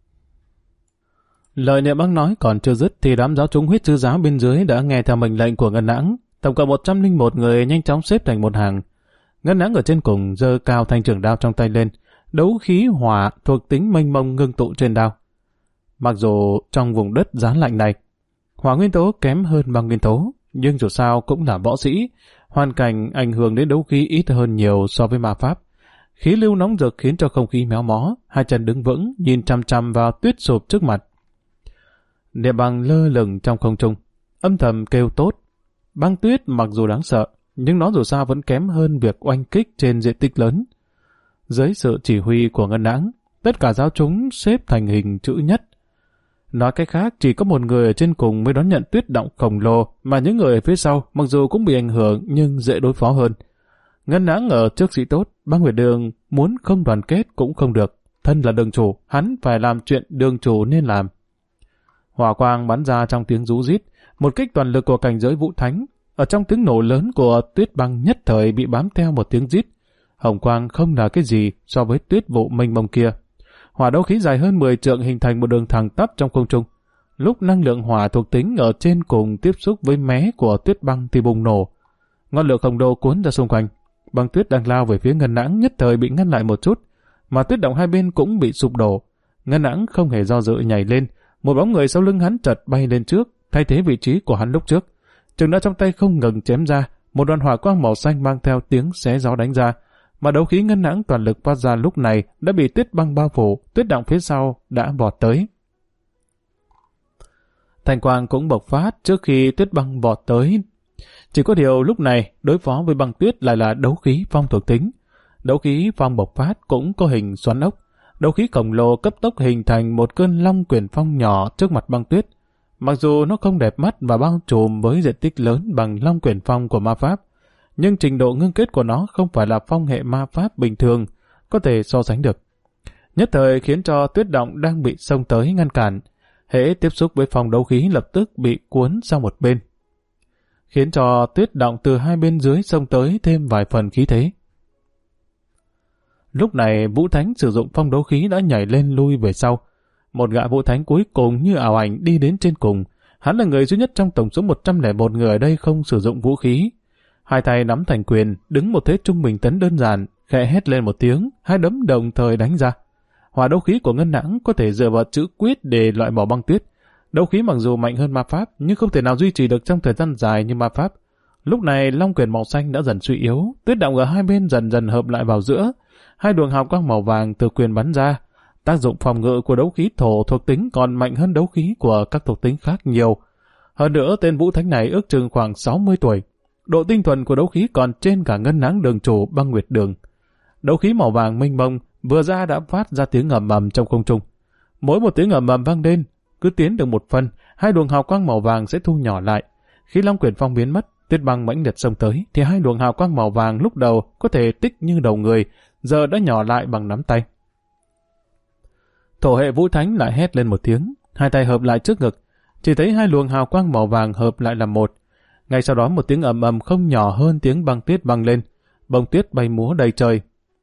Lời Niệm Băng nói còn chưa dứt thì đám giáo chúng Huyết Sư giáo bên dưới đã nghe theo mệnh lệnh của Ngân Nãng. Tổng cộng 101 người nhanh chóng xếp thành một hàng. Ngân Nãng ở trên cùng giơ cao thanh trường đao trong tay lên, đấu khí hỏa thuộc tính mênh mông ngưng tụ trên đao. Mặc dù trong vùng đất giá lạnh này, hỏa nguyên tố kém hơn băng nguyên tố, nhưng dù sao cũng là võ sĩ, hoàn cảnh ảnh hưởng đến đấu khí ít hơn nhiều so với ma pháp. Khí lưu nóng rực khiến cho không khí méo mó, hai chân đứng vững, nhìn chằm chằm vào tuyết sụp trước mặt. Niệm Băng lơ lửng trong không trung, âm thầm kêu tốt. Băng tuyết mặc dù đáng sợ, nhưng nó dù sao vẫn kém hơn việc oanh kích trên diện tích lớn. Dưới sự chỉ huy của Ngân Nãng, tất cả giáo chúng xếp thành hình chữ nhất. Nói cách khác, chỉ có một người ở trên cùng mới đón nhận tuyết động khổng lồ, mà những người ở phía sau mặc dù cũng bị ảnh hưởng nhưng dễ đối phó hơn. Ngân Nãng ở trước sĩ tốt, Băng Nguyệt Đường muốn không đoàn kết cũng không được. Thân là đường chủ, hắn phải làm chuyện đường chủ nên làm. Hỏa quang bắn ra trong tiếng rú rít, một kích toàn lực của cảnh giới vũ thánh. Ở trong tiếng nổ lớn của tuyết băng nhất thời bị bám theo một tiếng rít. Hồng quang không là cái gì so với tuyết vụ mênh mông kia. Hỏa đấu khí dài hơn 10 trượng hình thành một đường thẳng tắp trong không trung. Lúc năng lượng hỏa thuộc tính ở trên cùng tiếp xúc với mé của tuyết băng thì bùng nổ. Ngọn lửa khổng lồ cuốn ra xung quanh. Băng tuyết đang lao về phía Ngân Nãng nhất thời bị ngăn lại một chút, mà tuyết động hai bên cũng bị sụp đổ. Ngân Nãng không hề do dự nhảy lên, một bóng người sau lưng hắn chợt bay lên trước, thay thế vị trí của hắn lúc trước. Trường đao trong tay không ngừng chém ra, một đoàn hỏa quang màu xanh mang theo tiếng xé gió đánh ra, mà đấu khí Ngân Nãng toàn lực phát ra lúc này đã bị tuyết băng bao phủ, tuyết động phía sau đã vọt tới. Thanh quang cũng bộc phát trước khi tuyết băng vọt tới. Chỉ có điều lúc này đối phó với băng tuyết lại là đấu khí phong thuộc tính. Đấu khí phong bộc phát cũng có hình xoắn ốc. Đấu khí khổng lồ cấp tốc hình thành một cơn long quyển phong nhỏ trước mặt băng tuyết. Mặc dù nó không đẹp mắt và bao trùm với diện tích lớn bằng long quyển phong của ma pháp, nhưng trình độ ngưng kết của nó không phải là phong hệ ma pháp bình thường có thể so sánh được. Nhất thời khiến cho tuyết động đang bị xông tới ngăn cản. Hễ tiếp xúc với phong đấu khí lập tức bị cuốn sang một bên, khiến cho tuyết động từ hai bên dưới xông tới thêm vài phần khí thế. Lúc này Vũ Thánh sử dụng phong đấu khí đã nhảy lên lui về sau. Một gã Vũ Thánh cuối cùng như ảo ảnh đi đến trên cùng. Hắn là người duy nhất trong tổng số 101 người ở đây không sử dụng vũ khí. Hai tay nắm thành quyền, đứng một thế trung bình tấn đơn giản, khẽ hét lên một tiếng, hai đấm đồng thời đánh ra. Hỏa đấu khí của Ngân Nãng có thể dựa vào chữ quyết để loại bỏ băng tuyết. Đấu khí mặc dù mạnh hơn ma pháp, nhưng không thể nào duy trì được trong thời gian dài như ma pháp. Lúc này long quyền màu xanh đã dần suy yếu, tuyết động ở hai bên dần dần hợp lại vào giữa. Hai luồng hào quang màu vàng từ quyền bắn ra, Tác dụng phòng ngự của đấu khí thổ thuộc tính còn mạnh hơn đấu khí của các thuộc tính khác nhiều. Hơn nữa, tên Vũ Thánh này ước chừng khoảng 60 tuổi. Độ tinh thuần của đấu khí còn trên cả ngân náng đường chủ Băng Nguyệt Đường. Đấu khí màu vàng mênh mông vừa ra đã phát ra tiếng ầm ầm trong không trung. Mỗi một tiếng ầm ầm vang lên, cứ tiến được một phân, hai luồng hào quang màu vàng sẽ thu nhỏ lại. Khi Long Quyển Phong biến mất, Tuyết Băng mãnh liệt xông tới, thì hai luồng hào quang màu vàng lúc đầu có thể tích như đầu người, giờ đã nhỏ lại bằng nắm tay. Thổ hệ Vũ Thánh lại hét lên một tiếng, hai tay hợp lại trước ngực, chỉ thấy hai luồng hào quang màu vàng hợp lại làm một. Ngay sau đó một tiếng ầm ầm không nhỏ hơn tiếng băng tuyết vang lên, bông tuyết bay múa đầy trời.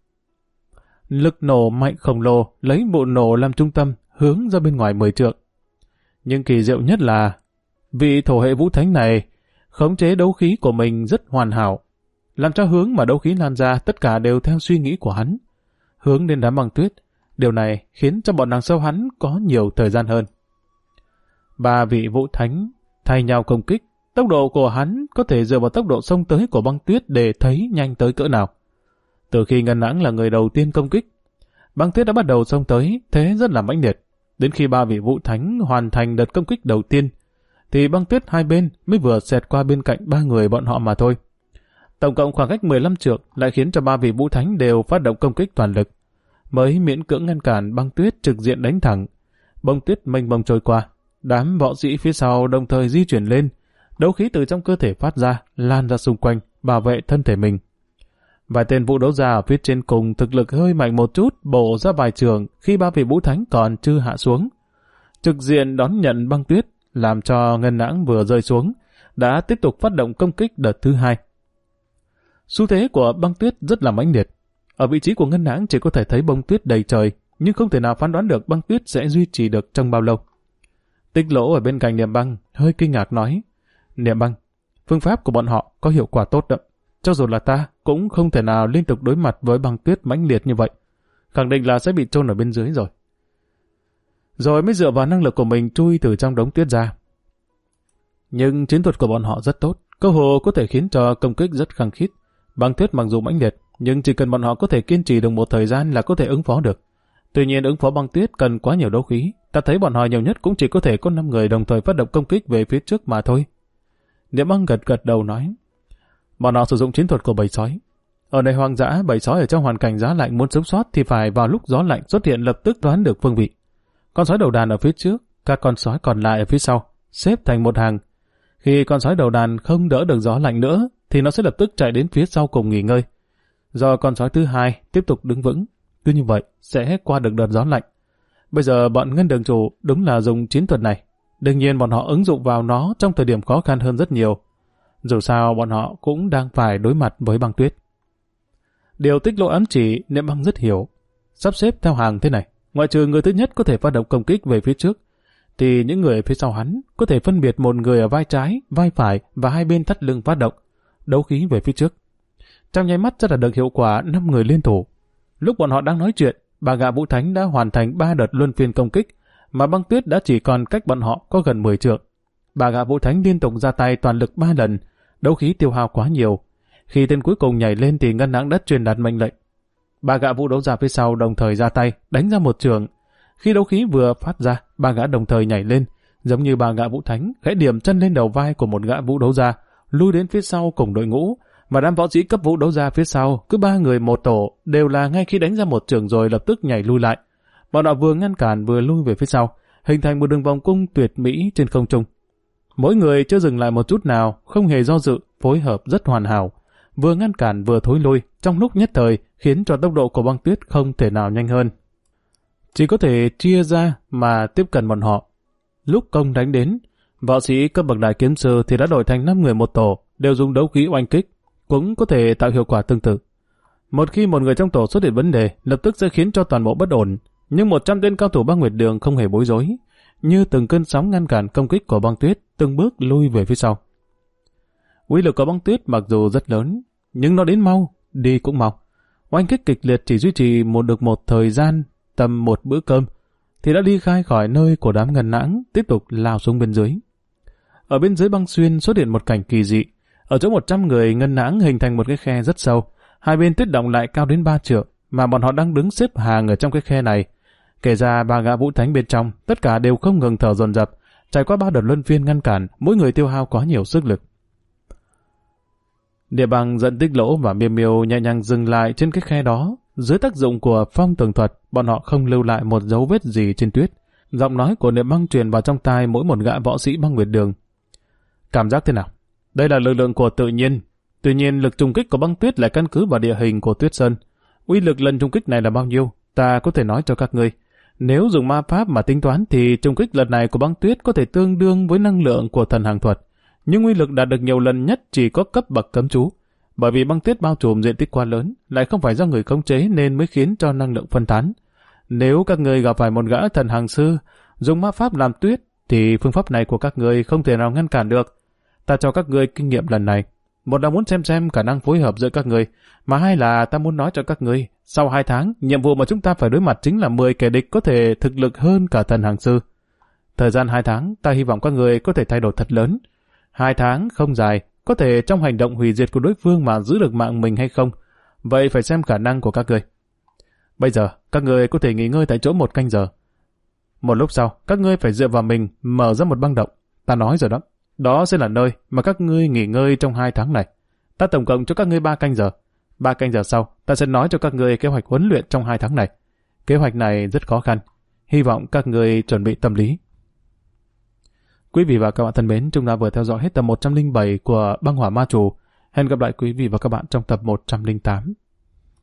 Lực nổ mạnh khổng lồ lấy vụ nổ làm trung tâm, hướng ra bên ngoài 10 trượng. Nhưng kỳ diệu nhất là vị thổ hệ Vũ Thánh này khống chế đấu khí của mình rất hoàn hảo, làm cho hướng mà đấu khí lan ra tất cả đều theo suy nghĩ của hắn, hướng đến đám băng tuyết. Điều này khiến cho bọn đằng sau hắn có nhiều thời gian hơn. Ba vị Vũ Thánh thay nhau công kích, tốc độ của hắn có thể dựa vào tốc độ xông tới của băng tuyết để thấy nhanh tới cỡ nào. Từ khi Ngân Nãng là người đầu tiên công kích, băng tuyết đã bắt đầu xông tới, thế rất là mãnh liệt. Đến khi ba vị Vũ Thánh hoàn thành đợt công kích đầu tiên, thì băng tuyết hai bên mới vừa xẹt qua bên cạnh ba người bọn họ mà thôi. Tổng cộng khoảng cách 15 trượng lại khiến cho ba vị Vũ Thánh đều phát động công kích toàn lực, mới miễn cưỡng ngăn cản băng tuyết trực diện đánh thẳng. Bông tuyết mênh mông trôi qua, đám võ sĩ phía sau đồng thời di chuyển lên, đấu khí từ trong cơ thể phát ra, lan ra xung quanh, bảo vệ thân thể mình. Vài tên vũ đấu gia ở phía trên cùng thực lực hơi mạnh một chút, bổ ra vài trường khi ba vị Vũ Thánh còn chưa hạ xuống, trực diện đón nhận băng tuyết, làm cho Ngân Nãng vừa rơi xuống, đã tiếp tục phát động công kích đợt thứ hai. Xu thế của băng tuyết rất là mãnh liệt. Ở vị trí của Ngân Nãng chỉ có thể thấy bông tuyết đầy trời, nhưng không thể nào phán đoán được băng tuyết sẽ duy trì được trong bao lâu. Tích Lỗ ở bên cạnh Niệm Băng hơi kinh ngạc nói: Niệm Băng, phương pháp của bọn họ có hiệu quả tốt đậm. Cho dù là ta cũng không thể nào liên tục đối mặt với băng tuyết mãnh liệt như vậy, khẳng định là sẽ bị chôn ở bên dưới rồi. Rồi mới dựa vào năng lực của mình chui từ trong đống tuyết ra. Nhưng chiến thuật của bọn họ rất tốt, cơ hồ có thể khiến cho công kích rất khăng khít. Băng tuyết mặc dù mãnh liệt, nhưng chỉ cần bọn họ có thể kiên trì được một thời gian là có thể ứng phó được. Tuy nhiên ứng phó băng tuyết cần quá nhiều đấu khí, ta thấy bọn họ nhiều nhất cũng chỉ có thể có 5 người đồng thời phát động công kích về phía trước mà thôi. Niệm Băng gật gật đầu nói: Bọn họ sử dụng chiến thuật của bầy sói. Ở nơi hoang dã, bầy sói ở trong hoàn cảnh giá lạnh muốn sống sót thì phải vào lúc gió lạnh xuất hiện lập tức đoán được phương vị. Con sói đầu đàn ở phía trước, các con sói còn lại ở phía sau, xếp thành một hàng. Khi con sói đầu đàn không đỡ được gió lạnh nữa, thì nó sẽ lập tức chạy đến phía sau cùng nghỉ ngơi. Do con sói thứ hai tiếp tục đứng vững, cứ như vậy sẽ qua được đợt gió lạnh. Bây giờ bọn Ngân Đường Chủ đúng là dùng chiến thuật này. Đương nhiên bọn họ ứng dụng vào nó trong thời điểm khó khăn hơn rất nhiều. Dù sao bọn họ cũng đang phải đối mặt với băng tuyết. Điều Tích Lỗ ám chỉ Niệm Băng rất hiểu. Sắp xếp theo hàng thế này, ngoại trừ người thứ nhất có thể phát động công kích về phía trước, thì những người phía sau hắn có thể phân biệt một người ở vai trái, vai phải và hai bên thắt lưng phát động đấu khí về phía trước. Trong nháy mắt rất là được hiệu quả 5 người liên thủ. Lúc bọn họ đang nói chuyện, bà gã Vũ Thánh đã hoàn thành 3 đợt luân phiên công kích, mà băng tuyết đã chỉ còn cách bọn họ có gần 10 trượng. Bà gã Vũ Thánh liên tục ra tay toàn lực 3 lần, đấu khí tiêu hao quá nhiều. Khi tên cuối cùng nhảy lên thì Ngân Nãng đã truyền đạt mệnh lệnh. Bà gã vũ đấu gia phía sau đồng thời ra tay, đánh ra một trường. Khi đấu khí vừa phát ra, ba gã đồng thời nhảy lên, giống như bà gã Vũ Thánh, khẽ điểm chân lên đầu vai của một gã vũ đấu gia, lui đến phía sau cùng đội ngũ, và đám võ sĩ cấp vũ đấu gia phía sau, cứ 3 người một tổ, đều là ngay khi đánh ra một trường rồi lập tức nhảy lui lại. Bọn họ vừa ngăn cản vừa lui về phía sau, hình thành một đường vòng cung tuyệt mỹ trên không trung. Mỗi người chưa dừng lại một chút nào, không hề do dự, phối hợp rất hoàn hảo, vừa ngăn cản vừa thối lui, trong lúc nhất thời khiến cho tốc độ của băng tuyết không thể nào nhanh hơn. Chỉ có thể chia ra mà tiếp cận bọn họ. Lúc công đánh đến, võ sĩ cấp bậc đại kiếm sư thì đã đổi thành 5 người một tổ, đều dùng đấu khí oanh kích, cũng có thể tạo hiệu quả tương tự. Một khi một người trong tổ xuất hiện vấn đề, lập tức sẽ khiến cho toàn bộ bất ổn. Nhưng 100 tên cao thủ Băng Nguyệt Đường không hề bối rối, như từng cơn sóng ngăn cản công kích của băng tuyết, từng bước lui về phía sau. Uy lực của băng tuyết mặc dù rất lớn, nhưng nó đến mau, đi cũng mau. Oanh kích kịch liệt chỉ duy trì được một thời gian tầm một bữa cơm, thì đã đi khai khỏi nơi của đám Ngân Nãng, tiếp tục lao xuống bên dưới. Ở bên dưới băng xuyên xuất hiện một cảnh kỳ dị. Ở chỗ 100 người Ngân Nãng hình thành một cái khe rất sâu, hai bên tuyết động lại cao đến 3 trượng, mà bọn họ đang đứng xếp hàng ở trong cái khe này. Kể ra 3 gã vũ thánh bên trong, tất cả đều không ngừng thở dồn dập, trải qua 3 đợt luân phiên ngăn cản, mỗi người tiêu hao quá nhiều sức lực. Địa Bằng giận Tích Lỗ và Miêu Miêu nhẹ nhàng dừng lại trên cái khe đó. Dưới tác dụng của phong tường thuật, bọn họ không lưu lại một dấu vết gì trên tuyết. Giọng nói của Niệm Băng truyền vào trong tai mỗi một gã võ sĩ băng nguyệt đường. Cảm giác thế nào? Đây là lực lượng của tự nhiên. Tuy nhiên, lực trùng kích của băng tuyết lại căn cứ vào địa hình của tuyết sơn. Uy lực lần trùng kích này là bao nhiêu? Ta có thể nói cho các ngươi. Nếu dùng ma pháp mà tính toán thì trùng kích lần này của băng tuyết có thể tương đương với năng lượng của thần hàng thuật. Nhưng uy lực đạt được nhiều lần nhất chỉ có cấp bậc cấm chú. Bởi vì băng tuyết bao trùm diện tích quá lớn, lại không phải do người khống chế nên mới khiến cho năng lượng phân tán. Nếu các ngươi gặp phải một gã thần hàng sư dùng ma pháp làm tuyết, thì phương pháp này của các ngươi không thể nào ngăn cản được. Ta cho các ngươi kinh nghiệm lần này. Một là muốn xem khả năng phối hợp giữa các ngươi, mà hai là ta muốn nói cho các ngươi, sau 2 tháng, nhiệm vụ mà chúng ta phải đối mặt chính là 10 kẻ địch có thể thực lực hơn cả thần hàng sư. Thời gian 2 tháng, ta hy vọng các ngươi có thể thay đổi thật lớn. 2 tháng không dài, có thể trong hành động hủy diệt của đối phương mà giữ được mạng mình hay không. Vậy phải xem khả năng của các ngươi. Bây giờ, các ngươi có thể nghỉ ngơi tại chỗ 1 canh giờ. Một lúc sau, các ngươi phải dựa vào mình mở ra một băng động. Ta nói rồi đó. Đó sẽ là nơi mà các ngươi nghỉ ngơi trong 2 tháng này. Ta tổng cộng cho các ngươi 3 canh giờ. 3 canh giờ sau, ta sẽ nói cho các ngươi kế hoạch huấn luyện trong 2 tháng này. Kế hoạch này rất khó khăn. Hy vọng các ngươi chuẩn bị tâm lý. Quý vị và các bạn thân mến, chúng ta vừa theo dõi hết tập 107 của Băng Hỏa Ma Chủ. Hẹn gặp lại quý vị và các bạn trong tập 108.